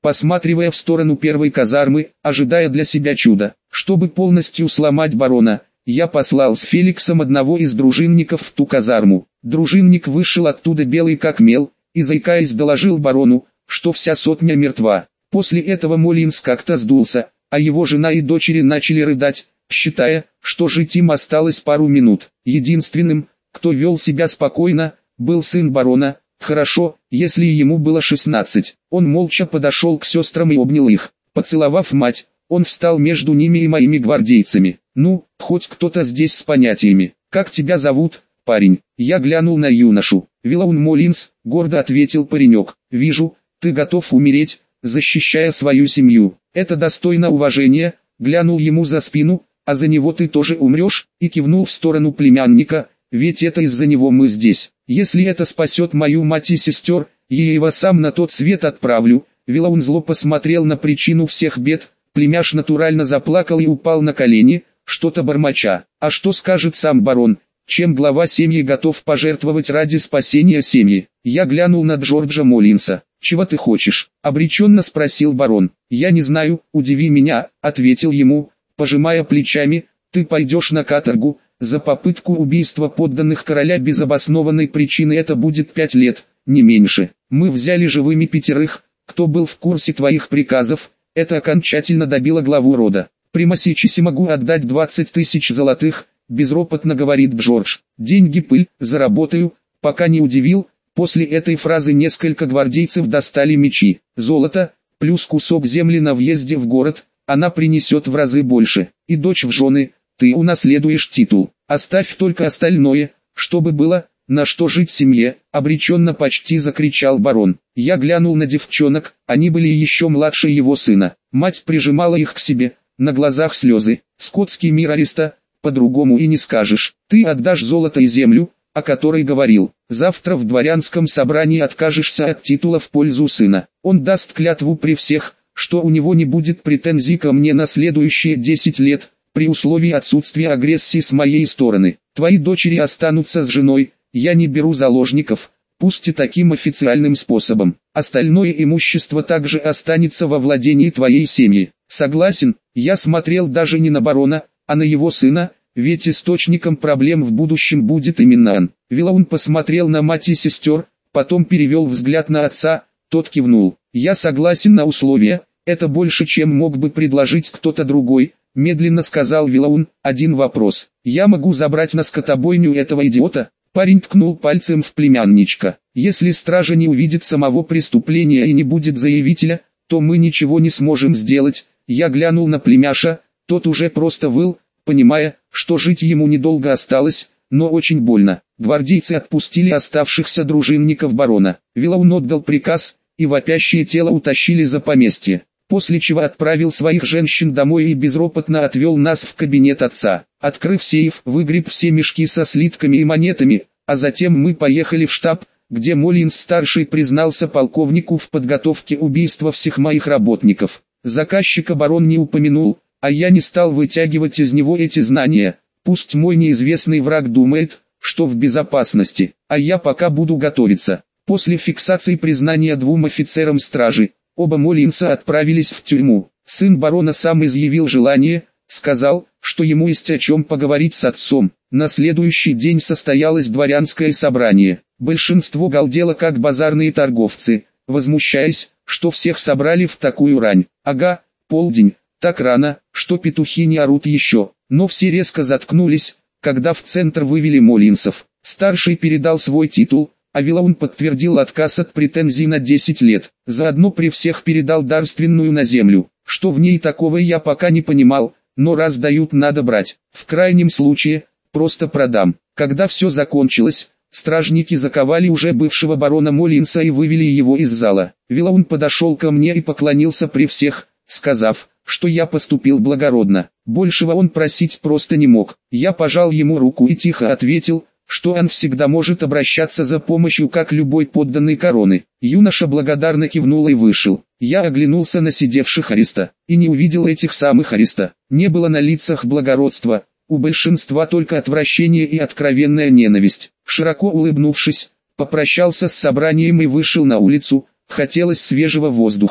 посматривая в сторону первой казармы, ожидая для себя чуда. Чтобы полностью сломать барона, я послал с Феликсом одного из дружинников в ту казарму. Дружинник вышел оттуда белый как мел, и заикаясь доложил барону, что вся сотня мертва. После этого Моллинс как-то сдулся, а его жена и дочери начали рыдать, считая, что жить им осталось пару минут. Единственным, кто вел себя спокойно, был сын барона. Хорошо, если ему было 16. Он молча подошел к сестрам и обнял их. Поцеловав мать, он встал между ними и моими гвардейцами. «Ну, хоть кто-то здесь с понятиями. Как тебя зовут, парень?» Я глянул на юношу. «Вилаун Моллинс», — гордо ответил паренек. «Вижу, ты готов умереть, защищая свою семью. Это достойно уважения», — глянул ему за спину. «А за него ты тоже умрешь?» И кивнул в сторону племянника. «Ведь это из-за него мы здесь. Если это спасет мою мать и сестер, я его сам на тот свет отправлю». Вилаун зло посмотрел на причину всех бед. Племяш натурально заплакал и упал на колени, что-то бормоча. «А что скажет сам барон? Чем глава семьи готов пожертвовать ради спасения семьи?» Я глянул на Джорджа Моллинса. «Чего ты хочешь?» — обреченно спросил барон. «Я не знаю, удиви меня», — ответил ему, пожимая плечами. «Ты пойдешь на каторгу. За попытку убийства подданных короля без обоснованной причины это будет 5 лет, не меньше. Мы взяли живыми 5, кто был в курсе твоих приказов». Это окончательно добило главу рода. «Прямо сейчас могу отдать 20 тысяч золотых», — безропотно говорит Джордж. «Деньги пыль, заработаю», пока не удивил. После этой фразы несколько гвардейцев достали мечи. «Золото, плюс кусок земли на въезде в город, она принесет в разы больше. И дочь в жены, ты унаследуешь титул. Оставь только остальное, чтобы было, на что жить семье», — обреченно почти закричал барон. Я глянул на девчонок, они были еще младше его сына. Мать прижимала их к себе, на глазах слезы. «Скотский мир ареста, по-другому и не скажешь. Ты отдашь золото и землю, о которой говорил. Завтра в дворянском собрании откажешься от титула в пользу сына. Он даст клятву при всех, что у него не будет претензий ко мне на следующие 10 лет, при условии отсутствия агрессии с моей стороны. Твои дочери останутся с женой, я не беру заложников, пусть и таким официальным способом. Остальное имущество также останется во владении твоей семьи». Согласен, я смотрел даже не на барона, а на его сына, ведь источником проблем в будущем будет именно он. Вилаун посмотрел на мать и сестер, потом перевел взгляд на отца, тот кивнул. «Я согласен на условия, это больше чем мог бы предложить кто-то другой», медленно сказал Вилаун. «Один вопрос, я могу забрать на скотобойню этого идиота?» Парень ткнул пальцем в племянничка. «Если стража не увидит самого преступления и не будет заявителя, то мы ничего не сможем сделать». Я глянул на племяша, тот уже просто выл, понимая, что жить ему недолго осталось, но очень больно. Гвардейцы отпустили оставшихся дружинников барона. Вилаун отдал приказ, и вопящее тело утащили за поместье, после чего отправил своих женщин домой и безропотно отвел нас в кабинет отца. Открыв сейф, выгреб все мешки со слитками и монетами, а затем мы поехали в штаб, где Моллинс-старший признался полковнику в подготовке убийства всех моих работников. Заказчика барон не упомянул, а я не стал вытягивать из него эти знания. Пусть мой неизвестный враг думает, что в безопасности, а я пока буду готовиться. После фиксации признания 2 офицерам стражи, оба Моллинса отправились в тюрьму. Сын барона сам изъявил желание, сказал, что ему есть о чем поговорить с отцом. На следующий день состоялось дворянское собрание. Большинство галдело как базарные торговцы, возмущаясь, что всех собрали в такую рань. «Ага, полдень, так рано, что петухи не орут еще». Но все резко заткнулись, когда в центр вывели Моллинсов. Старший передал свой титул, а Вилаун подтвердил отказ от претензий на 10 лет. Заодно при всех передал дарственную на землю. Что в ней такого я пока не понимал, но раз дают, надо брать. В крайнем случае, просто продам. Когда все закончилось, стражники заковали уже бывшего барона Моллинса и вывели его из зала. Вилаун подошел ко мне и поклонился при всех, сказав, что я поступил благородно. Большего он просить просто не мог. Я пожал ему руку и тихо ответил, что он всегда может обращаться за помощью как любой подданный короны. Юноша благодарно кивнул и вышел. Я оглянулся на сидевших ареста, и не увидел этих самых ареста. Не было на лицах благородства, у большинства только отвращение и откровенная ненависть. Широко улыбнувшись, попрощался с собранием и вышел на улицу, хотелось свежего воздуха.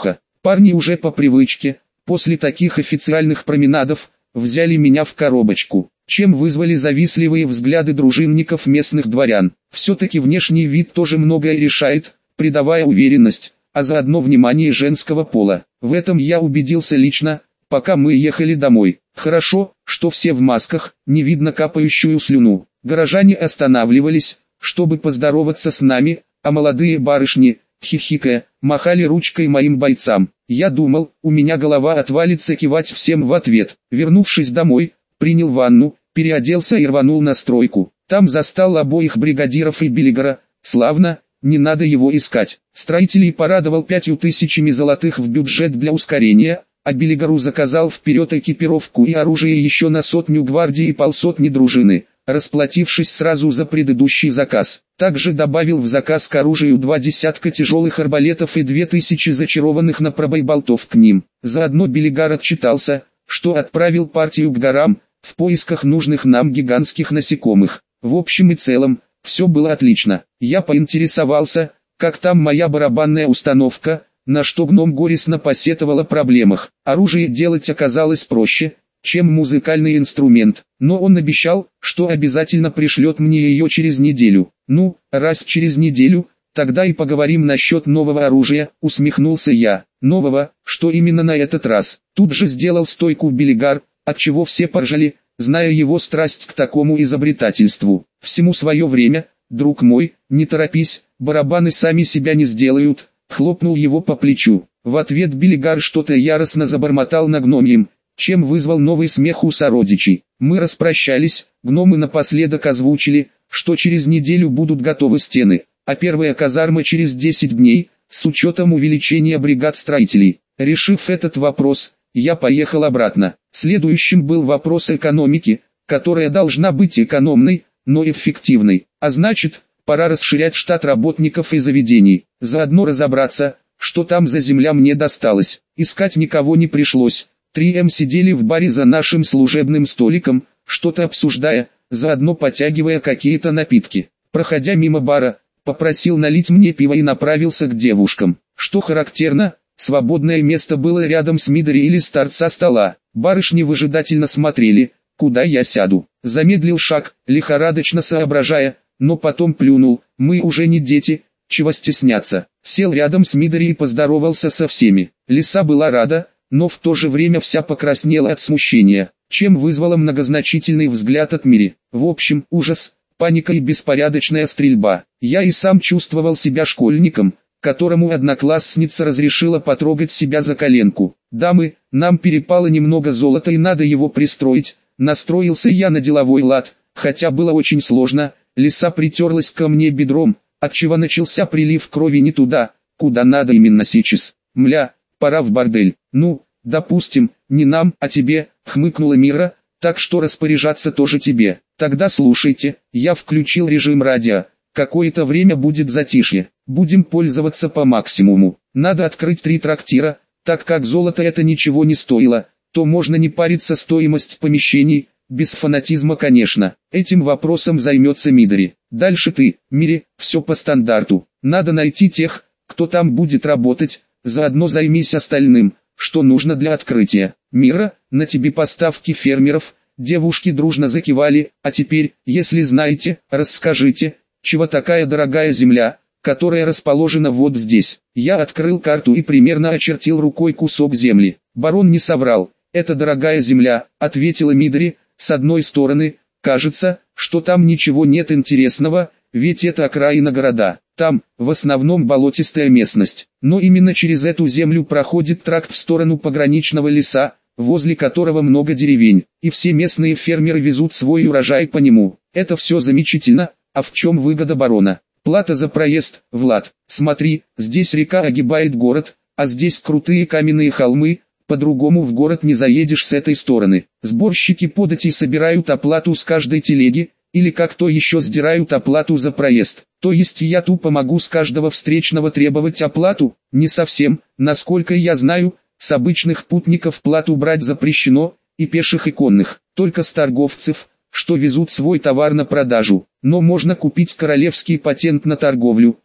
Парни уже по привычке, после таких официальных променадов, взяли меня в коробочку, чем вызвали завистливые взгляды дружинников местных дворян. Все-таки внешний вид тоже многое решает, придавая уверенность, а заодно внимание женского пола. В этом я убедился лично, пока мы ехали домой. Хорошо, что все в масках, не видно капающую слюну. Горожане останавливались, чтобы поздороваться с нами, а молодые барышни, хихикая, махали ручкой моим бойцам. Я думал, у меня голова отвалится кивать всем в ответ. Вернувшись домой, принял ванну, переоделся и рванул на стройку. Там застал обоих бригадиров и Беллигора. Славно, не надо его искать. Строителей порадовал 5000 золотых в бюджет для ускорения, а Беллигору заказал вперед экипировку и оружие еще на 100 гвардии и 500 дружины, расплатившись сразу за предыдущий заказ. Также добавил в заказ к оружию 2 десятка тяжелых арбалетов и 2000 зачарованных на пробой болтов к ним. Заодно Беллигор отчитался, что отправил партию к горам, в поисках нужных нам гигантских насекомых. В общем и целом, все было отлично. Я поинтересовался, как там моя барабанная установка, на что гном горестно посетовал о проблемах. Оружие делать оказалось проще, чем музыкальный инструмент, но он обещал, что обязательно пришлет мне ее через неделю. Ну, раз через неделю, тогда и поговорим насчет нового оружия, усмехнулся я. Нового, что именно на этот раз? Тут же сделал стойку Беллигор, отчего все поржали, зная его страсть к такому изобретательству. Всему свое время, друг мой, не торопись, барабаны сами себя не сделают, хлопнул его по плечу. В ответ Беллигор что-то яростно забормотал на гномьем, чем вызвал новый смех у сородичей. Мы распрощались, гномы напоследок озвучили, что через неделю будут готовы стены, а первая казарма через 10 дней, с учетом увеличения бригад строителей. Решив этот вопрос, я поехал обратно. Следующим был вопрос экономики, которая должна быть экономной, но эффективной, а значит, пора расширять штат работников и заведений, заодно разобраться, что там за земля мне досталась. Искать никого не пришлось. 3М сидели в баре за нашим служебным столиком, что-то обсуждая, заодно потягивая какие-то напитки. Проходя мимо бара, попросил налить мне пиво и направился к девушкам. Что характерно, свободное место было рядом с Мидори или с торца стола. Барышни выжидательно смотрели, куда я сяду. Замедлил шаг, лихорадочно соображая, но потом плюнул, мы уже не дети, чего стесняться. Сел рядом с Мидори и поздоровался со всеми. Лиса была рада, но в то же время вся покраснела от смущения, чем вызвала многозначительный взгляд от Мири. В общем, ужас, паника и беспорядочная стрельба. Я и сам чувствовал себя школьником, которому одноклассница разрешила потрогать себя за коленку. «Дамы, нам перепало немного золота и надо его пристроить», настроился я на деловой лад, хотя было очень сложно. Лиса притерлась ко мне бедром, отчего начался прилив крови не туда, куда надо именно сейчас. «Мля, пора в бордель». «Ну, допустим, не нам, а тебе», хмыкнула Мира, «так что распоряжаться тоже тебе». «Тогда слушайте, я включил режим радио, какое-то время будет затишье, будем пользоваться по максимуму. Надо открыть 3 трактира, так как золото это ничего не стоило, то можно не париться стоимость помещений, без фанатизма конечно. Этим вопросом займется Мидори. Дальше ты, Мири, все по стандарту. Надо найти тех, кто там будет работать, заодно займись остальным, что нужно для открытия. Мира, на тебе поставки фермеров». Девушки дружно закивали. «А теперь, если знаете, расскажите, чего такая дорогая земля, которая расположена вот здесь». Я открыл карту и примерно очертил рукой кусок земли. Барон не соврал. «Это дорогая земля», ответила Мидори. «С одной стороны, кажется, что там ничего нет интересного, ведь это окраина города. Там, в основном болотистая местность. Но именно через эту землю проходит тракт в сторону пограничного леса, возле которого много деревень, и все местные фермеры везут свой урожай по нему. Это все замечательно, а в чем выгода барона? Плата за проезд, Влад. Смотри, здесь река огибает город, а здесь крутые каменные холмы, по-другому в город не заедешь с этой стороны. Сборщики податей собирают оплату с каждой телеги, или как-то еще сдирают оплату за проезд. То есть я тупо могу с каждого встречного требовать оплату? Не совсем, насколько я знаю. С обычных путников плату брать запрещено, и пеших и конных, только с торговцев, что везут свой товар на продажу. Но можно купить королевский патент на торговлю,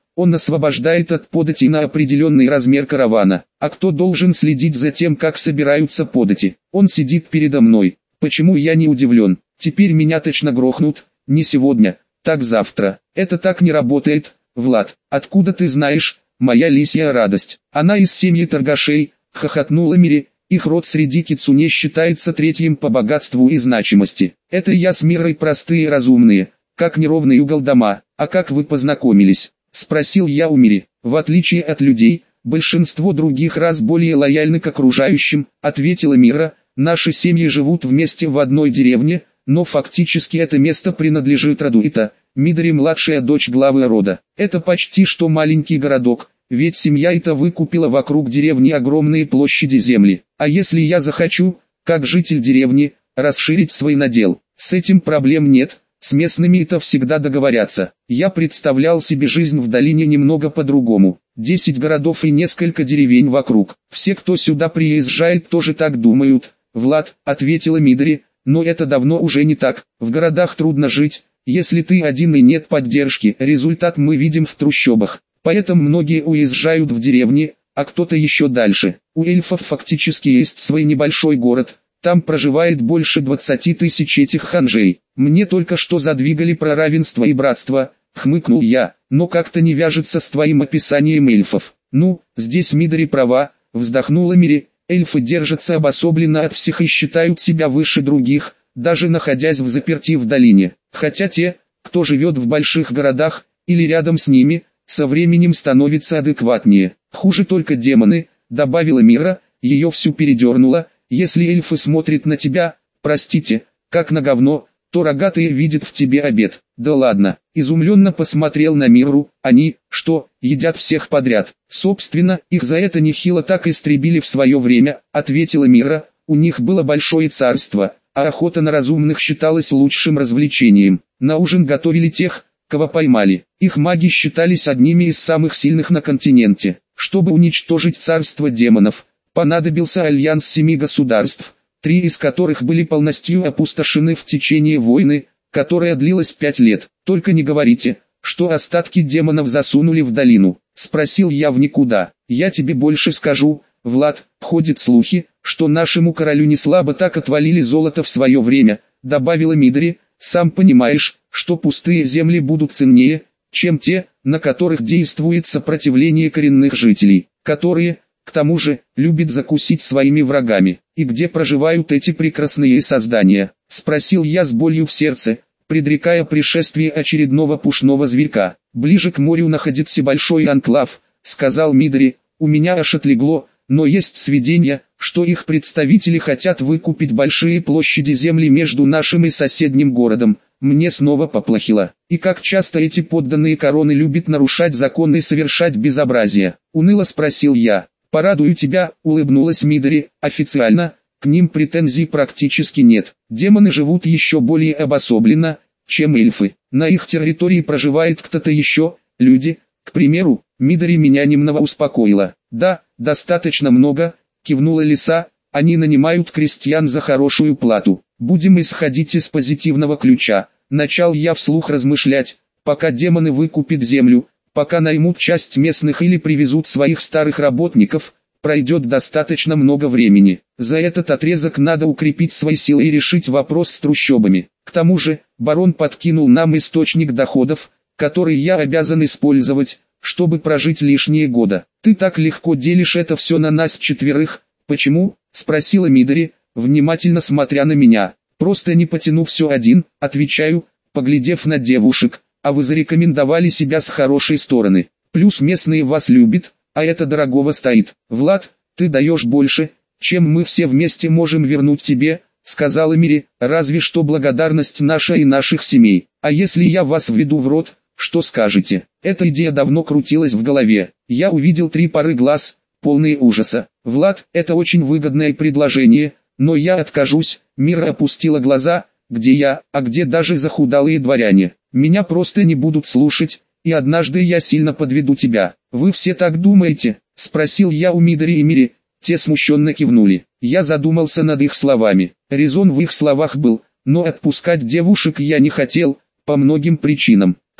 Он освобождает от подати на определенный размер каравана. А кто должен следить за тем, как собираются подати? Он сидит передо мной. Почему я не удивлен? Теперь меня точно грохнут. Не сегодня, так завтра. Это так не работает, Влад. Откуда ты знаешь? Моя лисья радость. Она из семьи торгашей, хохотнула Мири. Их род среди кицуне считается третьим по богатству и значимости. Это я с Мирой простые и разумные, как неровный угол дома. А как вы познакомились? Спросил я у Мири. В отличие от людей, большинство других рас более лояльны к окружающим, ответила Мира. Наши семьи живут вместе в одной деревне, но фактически это место принадлежит роду Ита. Мидори младшая дочь главы рода. Это почти что маленький городок, ведь семья Ита выкупила вокруг деревни огромные площади земли. А если я захочу, как житель деревни, расширить свой надел? С этим проблем нет, с местными Ита всегда договорятся. Я представлял себе жизнь в долине немного по-другому. 10 городов и несколько деревень вокруг. Все, кто сюда приезжает, тоже так думают. Влад, ответила Мидори, но это давно уже не так. В городах трудно жить, если ты один и нет поддержки. Результат мы видим в трущобах. Поэтому многие уезжают в деревни, а кто-то еще дальше. У эльфов фактически есть свой небольшой город. Там проживает больше 20 тысяч этих ханжей. Мне только что задвигали про равенство и братство, хмыкнул я, но как-то не вяжется с твоим описанием эльфов. Ну, здесь Мидори права, вздохнула Мири. Эльфы держатся обособленно от всех и считают себя выше других, даже находясь в заперти в долине. Хотя те, кто живет в больших городах, или рядом с ними, со временем становятся адекватнее. Хуже только демоны, добавила Мира, ее всю передернуло. Если эльфы смотрят на тебя, простите, как на говно, то рогатые видят в тебе обед. Да ладно, изумленно посмотрел на Миру. Они, что, едят всех подряд? Собственно, их за это нехило так истребили в свое время, ответила Мира. У них было большое царство, а охота на разумных считалась лучшим развлечением. На ужин готовили тех, кого поймали. Их маги считались одними из самых сильных на континенте. Чтобы уничтожить царство демонов, понадобился альянс 7 государств, 3 из которых были полностью опустошены в течение войны, которая длилась 5 лет. Только не говорите, что остатки демонов засунули в долину, спросил я в никуда. Я тебе больше скажу, Влад, ходят слухи, что нашему королю не слабо так отвалили золото в свое время, добавила Мидори. Сам понимаешь, что пустые земли будут ценнее, чем те, на которых действует сопротивление коренных жителей, которые, к тому же, любят закусить своими врагами. И где проживают эти прекрасные создания? Спросил я с болью в сердце, предрекая пришествие очередного пушного зверька. Ближе к морю находится большой анклав, сказал Мидори. У меня аж отлегло, но есть сведения, что их представители хотят выкупить большие площади земли между нашим и соседним городом. Мне снова поплохело. И как часто эти подданные короны любят нарушать законы и совершать безобразие? Уныло спросил я. Порадую тебя, улыбнулась Мидори. Официально, к ним претензий практически нет. Демоны живут еще более обособленно, чем эльфы. На их территории проживает кто-то еще, люди, к примеру. Мидори меня немного успокоила. Да, достаточно много, кивнула лиса. Они нанимают крестьян за хорошую плату. Будем исходить из позитивного ключа. Начал я вслух размышлять, пока демоны выкупят землю, пока наймут часть местных или привезут своих старых работников, пройдет достаточно много времени. За этот отрезок надо укрепить свои силы и решить вопрос с трущобами. К тому же, барон подкинул нам источник доходов, который я обязан использовать, чтобы прожить лишние года. Ты так легко делишь это все на нас четверых. Почему? Спросила Мидори, внимательно смотря на меня. Просто не потяну все один, отвечаю, поглядев на девушек. А вы зарекомендовали себя с хорошей стороны. Плюс местные вас любят, а это дорогого стоит. Влад, ты даешь больше, чем мы все вместе можем вернуть тебе, сказала Мири. Разве что благодарность наша и наших семей. А если я вас введу в рот, что скажете? Эта идея давно крутилась в голове. Я увидел 3 пары глаз, полные ужаса. Влад, это очень выгодное предложение, но я откажусь. Мира опустила глаза. Где я, а где даже захудалые дворяне? Меня просто не будут слушать, и однажды я сильно подведу тебя. Вы все так думаете? Спросил я у Мидори и Мири. Те смущенно кивнули. Я задумался над их словами. Резон в их словах был, но отпускать девушек я не хотел, по многим причинам.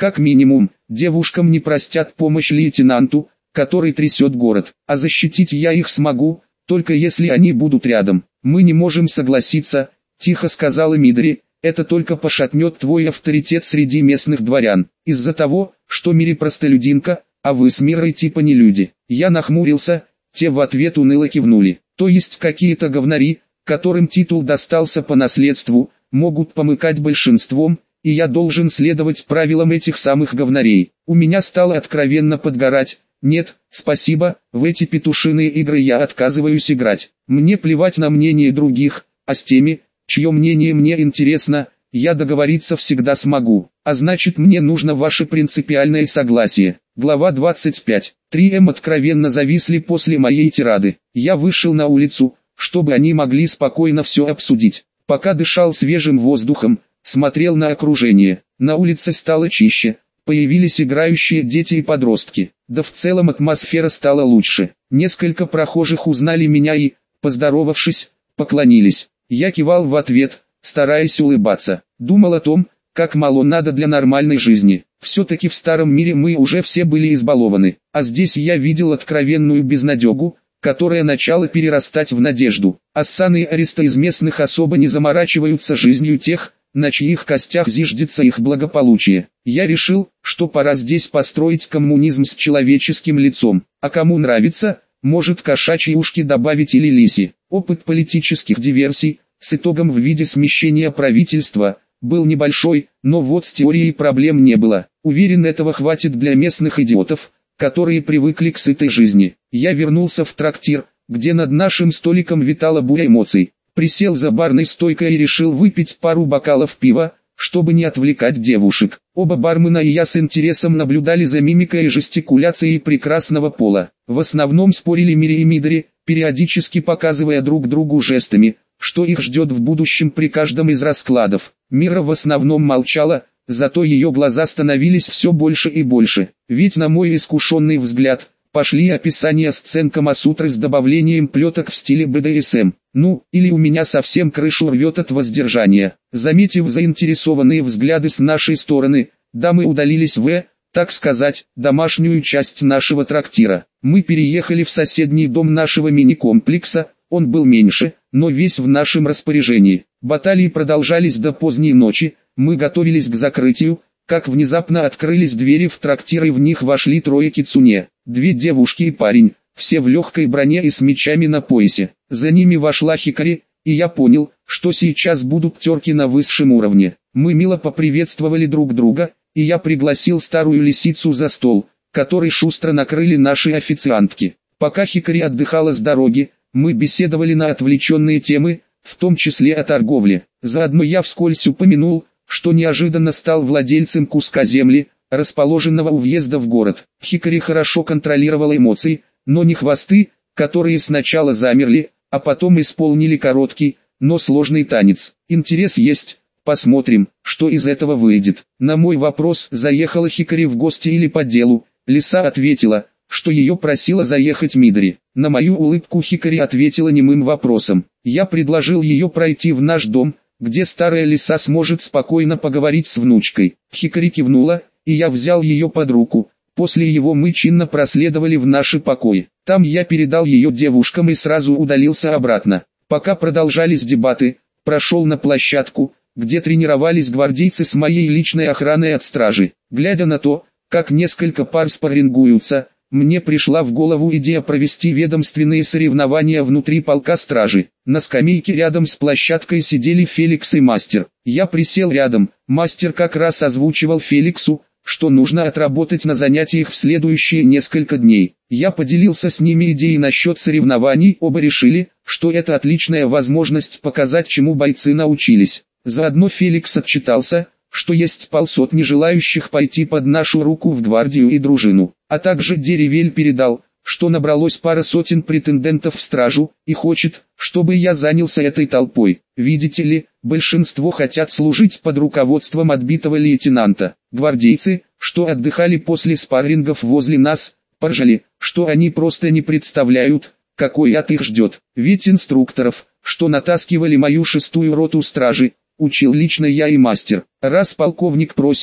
Как минимум, девушкам не простят помощь лейтенанту, который трясет город, а защитить я их смогу, только если они будут рядом. Мы не можем согласиться, тихо сказала Мидори, это только пошатнет твой авторитет среди местных дворян, из-за того, что Мири простолюдинка, а вы с Мирой типа не люди. Я нахмурился, те в ответ уныло кивнули. То есть какие-то говнари, которым титул достался по наследству, могут помыкать большинством, и я должен следовать правилам этих самых говнарей. У меня стало откровенно подгорать. Нет, спасибо, в эти петушиные игры я отказываюсь играть. Мне плевать на мнение других, а с теми, чье мнение мне интересно, я договориться всегда смогу. А значит, мне нужно ваше принципиальное согласие. Глава 25. 3М откровенно зависли после моей тирады. Я вышел на улицу, чтобы они могли спокойно все обсудить. Пока дышал свежим воздухом, смотрел на окружение. На улице стало чище, появились играющие дети и подростки. Да в целом атмосфера стала лучше. Несколько прохожих узнали меня и, поздоровавшись, поклонились. Я кивал в ответ, стараясь улыбаться. Думал о том, как мало надо для нормальной жизни. Все-таки в старом мире мы уже все были избалованы. А здесь я видел откровенную безнадегу, которая начала перерастать в надежду. Ассаны и Ариста из местных особо не заморачиваются жизнью тех, на чьих костях зиждется их благополучие. Я решил, что пора здесь построить коммунизм с человеческим лицом. А кому нравится, может кошачьи ушки добавить или лиси. Опыт политических диверсий, с итогом в виде смещения правительства, был небольшой, но вот с теорией проблем не было. Уверен, этого хватит для местных идиотов, которые привыкли к сытой жизни. Я вернулся в трактир, где над нашим столиком витала буря эмоций. Присел за барной стойкой и решил выпить пару бокалов пива, чтобы не отвлекать девушек. Оба бармена и я с интересом наблюдали за мимикой и жестикуляцией прекрасного пола. В основном спорили Мири и Мидори, периодически показывая друг другу жестами, что их ждет в будущем при каждом из раскладов. Мира в основном молчала, зато ее глаза становились все больше и больше. Ведь на мой искушенный взгляд, пошли описания сцен Камасутры с добавлением плеток в стиле БДСМ. Ну, или у меня совсем крышу рвет от воздержания. Заметив заинтересованные взгляды с нашей стороны, дамы удалились в, так сказать, домашнюю часть нашего трактира. Мы переехали в соседний дом нашего мини-комплекса, он был меньше, но весь в нашем распоряжении. Баталии продолжались до поздней ночи, мы готовились к закрытию, как внезапно открылись двери в трактир и в них вошли трое кицуне, две девушки и парень, все в легкой броне и с мечами на поясе. За ними вошла Хикари, и я понял, что сейчас будут терки на высшем уровне. Мы мило поприветствовали друг друга, и я пригласил старую лисицу за стол, который шустро накрыли наши официантки. Пока Хикари отдыхала с дороги, мы беседовали на отвлеченные темы, в том числе о торговле. Заодно я вскользь упомянул, что неожиданно стал владельцем куска земли, расположенного у въезда в город. Хикари хорошо контролировала эмоции, но не хвосты, которые сначала замерли, а потом исполнили короткий, но сложный танец. Интерес есть, посмотрим, что из этого выйдет. На мой вопрос, заехала Хикари в гости или по делу, лиса ответила, что ее просила заехать Мидори. На мою улыбку Хикари ответила немым вопросом. Я предложил ее пройти в наш дом, где старая лиса сможет спокойно поговорить с внучкой. Хикари кивнула, и я взял ее под руку. После его мы чинно проследовали в наши покои. Там я передал ее девушкам и сразу удалился обратно. Пока продолжались дебаты, прошел на площадку, где тренировались гвардейцы с моей личной охраной от стражи. Глядя на то, как несколько пар спаррингуются, мне пришла в голову идея провести ведомственные соревнования внутри полка стражи. На скамейке рядом с площадкой сидели Феликс и Мастер. Я присел рядом, Мастер как раз озвучивал Феликсу, что нужно отработать на занятиях в следующие несколько дней. Я поделился с ними идеей насчет соревнований, оба решили, что это отличная возможность показать, чему бойцы научились. Заодно Феликс отчитался, что есть полсотни желающих пойти под нашу руку в гвардию и дружину. А также Деревель передал, что набралось пара сотен претендентов в стражу, и хочет, чтобы я занялся этой толпой. Видите ли, большинство хотят служить под руководством отбитого лейтенанта. Гвардейцы, что отдыхали после спаррингов возле нас, поржали, что они просто не представляют, какой ад их ждет. Ведь инструкторов, что натаскивали мою 6-ю роту стражи, учил лично я и Мастер. Раз полковник просит,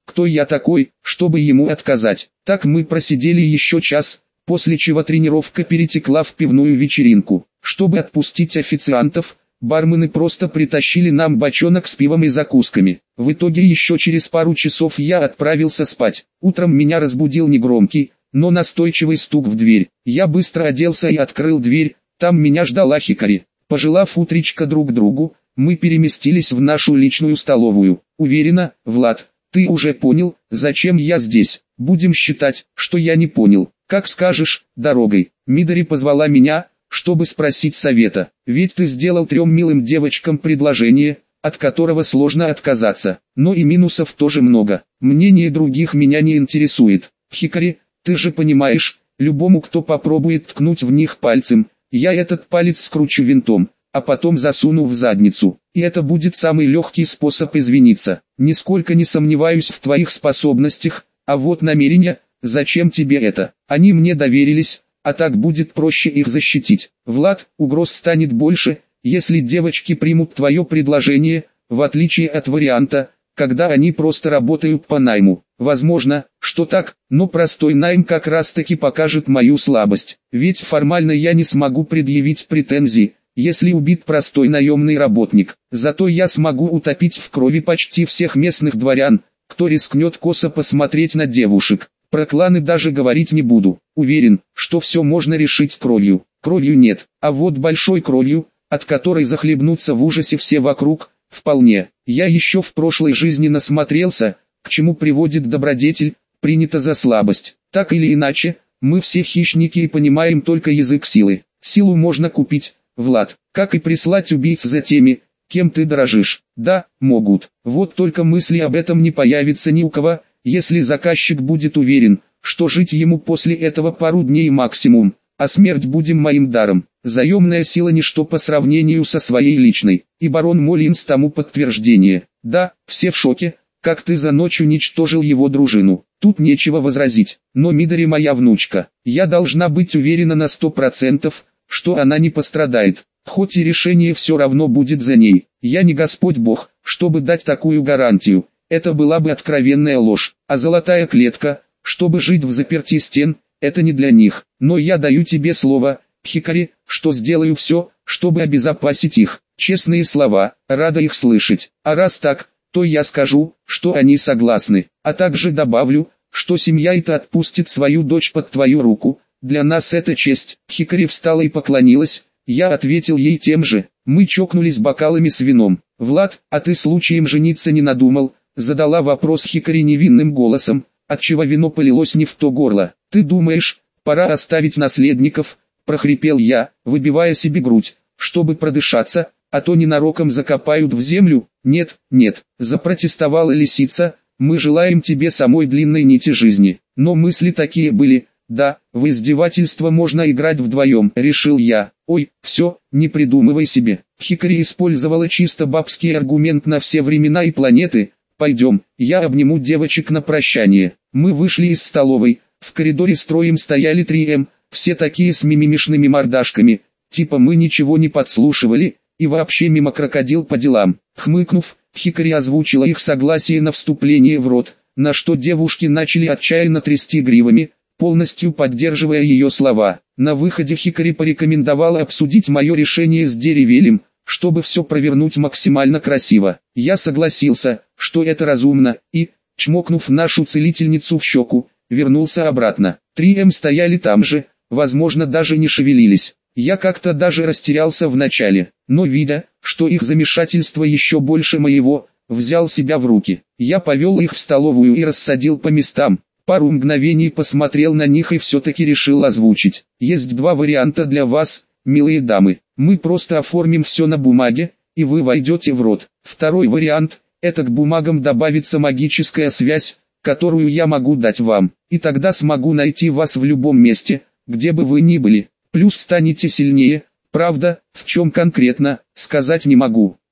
кто я такой, чтобы ему отказать. Так мы просидели еще час, после чего тренировка перетекла в пивную вечеринку. Чтобы отпустить официантов, бармены просто притащили нам бочонок с пивом и закусками. В итоге еще через пару часов я отправился спать. Утром меня разбудил негромкий, но настойчивый стук в дверь. Я быстро оделся и открыл дверь, там меня ждала Хикари. Пожелав утречка друг другу, мы переместились в нашу личную столовую. Уверена, Влад, ты уже понял, зачем я здесь. Будем считать, что я не понял. Как скажешь, дорогой. Мидори позвала меня, чтобы спросить совета. Ведь ты сделал 3 милым девочкам предложение, от которого сложно отказаться. Но и минусов тоже много. Мнение других меня не интересует. Хикари, ты же понимаешь, любому, кто попробует ткнуть в них пальцем, я этот палец скручу винтом, а потом засуну в задницу. И это будет самый легкий способ извиниться. Нисколько не сомневаюсь в твоих способностях, а вот намерения, зачем тебе это? Они мне доверились, а так будет проще их защитить. Влад, угроз станет больше, если девочки примут твое предложение, в отличие от варианта, когда они просто работают по найму. Возможно, что так, но простой найм как раз таки покажет мою слабость. Ведь формально я не смогу предъявить претензий, если убит простой наемный работник. Зато я смогу утопить в крови почти всех местных дворян, кто рискнет косо посмотреть на девушек. Про кланы даже говорить не буду. Уверен, что все можно решить кровью. Кровью нет, а вот большой кровью, от которой захлебнутся в ужасе все вокруг, вполне. Я еще в прошлой жизни насмотрелся, к чему приводит добродетель, принято за слабость. Так или иначе, мы все хищники и понимаем только язык силы. Силу можно купить, Влад, как и прислать убийц за теми, кем ты дорожишь. Да, могут. Вот только мысли об этом не появится ни у кого, если заказчик будет уверен, что жить ему после этого пару дней максимум, а смерть будем моим даром. Заемная сила ничто по сравнению со своей личной, и барон Моллинс тому подтверждение. Да, все в шоке, как ты за ночь уничтожил его дружину. Тут нечего возразить, но Мидори моя внучка. Я должна быть уверена на 100%, что она не пострадает, хоть и решение все равно будет за ней. Я не Господь Бог, чтобы дать такую гарантию. Это была бы откровенная ложь, а золотая клетка, чтобы жить в заперти стен, это не для них. Но я даю тебе слово, Хикари, что сделаю все, чтобы обезопасить их. Честные слова, рада их слышать. А раз так, то я скажу, что они согласны. А также добавлю, что семья эта отпустит свою дочь под твою руку. Для нас это честь. Хикари встала и поклонилась. Я ответил ей тем же. Мы чокнулись бокалами с вином. Влад, а ты случаем жениться не надумал? Задала вопрос Хикари невинным голосом, отчего вино полилось не в то горло. Ты думаешь, пора оставить наследников? Прохрипел я, выбивая себе грудь, чтобы продышаться, а то ненароком закопают в землю. Нет, нет, запротестовала лисица, мы желаем тебе самой длинной нити жизни. Но мысли такие были. Да, в издевательство можно играть вдвоем, решил я. Ой, все, не придумывай себе. Хикари использовала чисто бабский аргумент на все времена и планеты. Пойдем, я обниму девочек на прощание. Мы вышли из столовой, в коридоре строем стояли 3М, все такие с мимимишными мордашками, типа мы ничего не подслушивали, и вообще мимо крокодил по делам. Хмыкнув, Хикари озвучила их согласие на вступление в род, на что девушки начали отчаянно трясти гривами, полностью поддерживая ее слова. На выходе Хикари порекомендовала обсудить мое решение с Деревелем, чтобы все провернуть максимально красиво. Я согласился, что это разумно, и, чмокнув нашу целительницу в щеку, вернулся обратно. 3М стояли там же, возможно даже не шевелились. Я как-то даже растерялся вначале, но видя, что их замешательство еще больше моего, взял себя в руки. Я повел их в столовую и рассадил по местам. Пару мгновений посмотрел на них и все-таки решил озвучить. Есть 2 варианта для вас, милые дамы. Мы просто оформим все на бумаге, и вы войдете в род. Второй вариант – это к бумагам добавится магическая связь, которую я могу дать вам. И тогда смогу найти вас в любом месте, где бы вы ни были. Плюс станете сильнее. Правда, в чем конкретно, сказать не могу.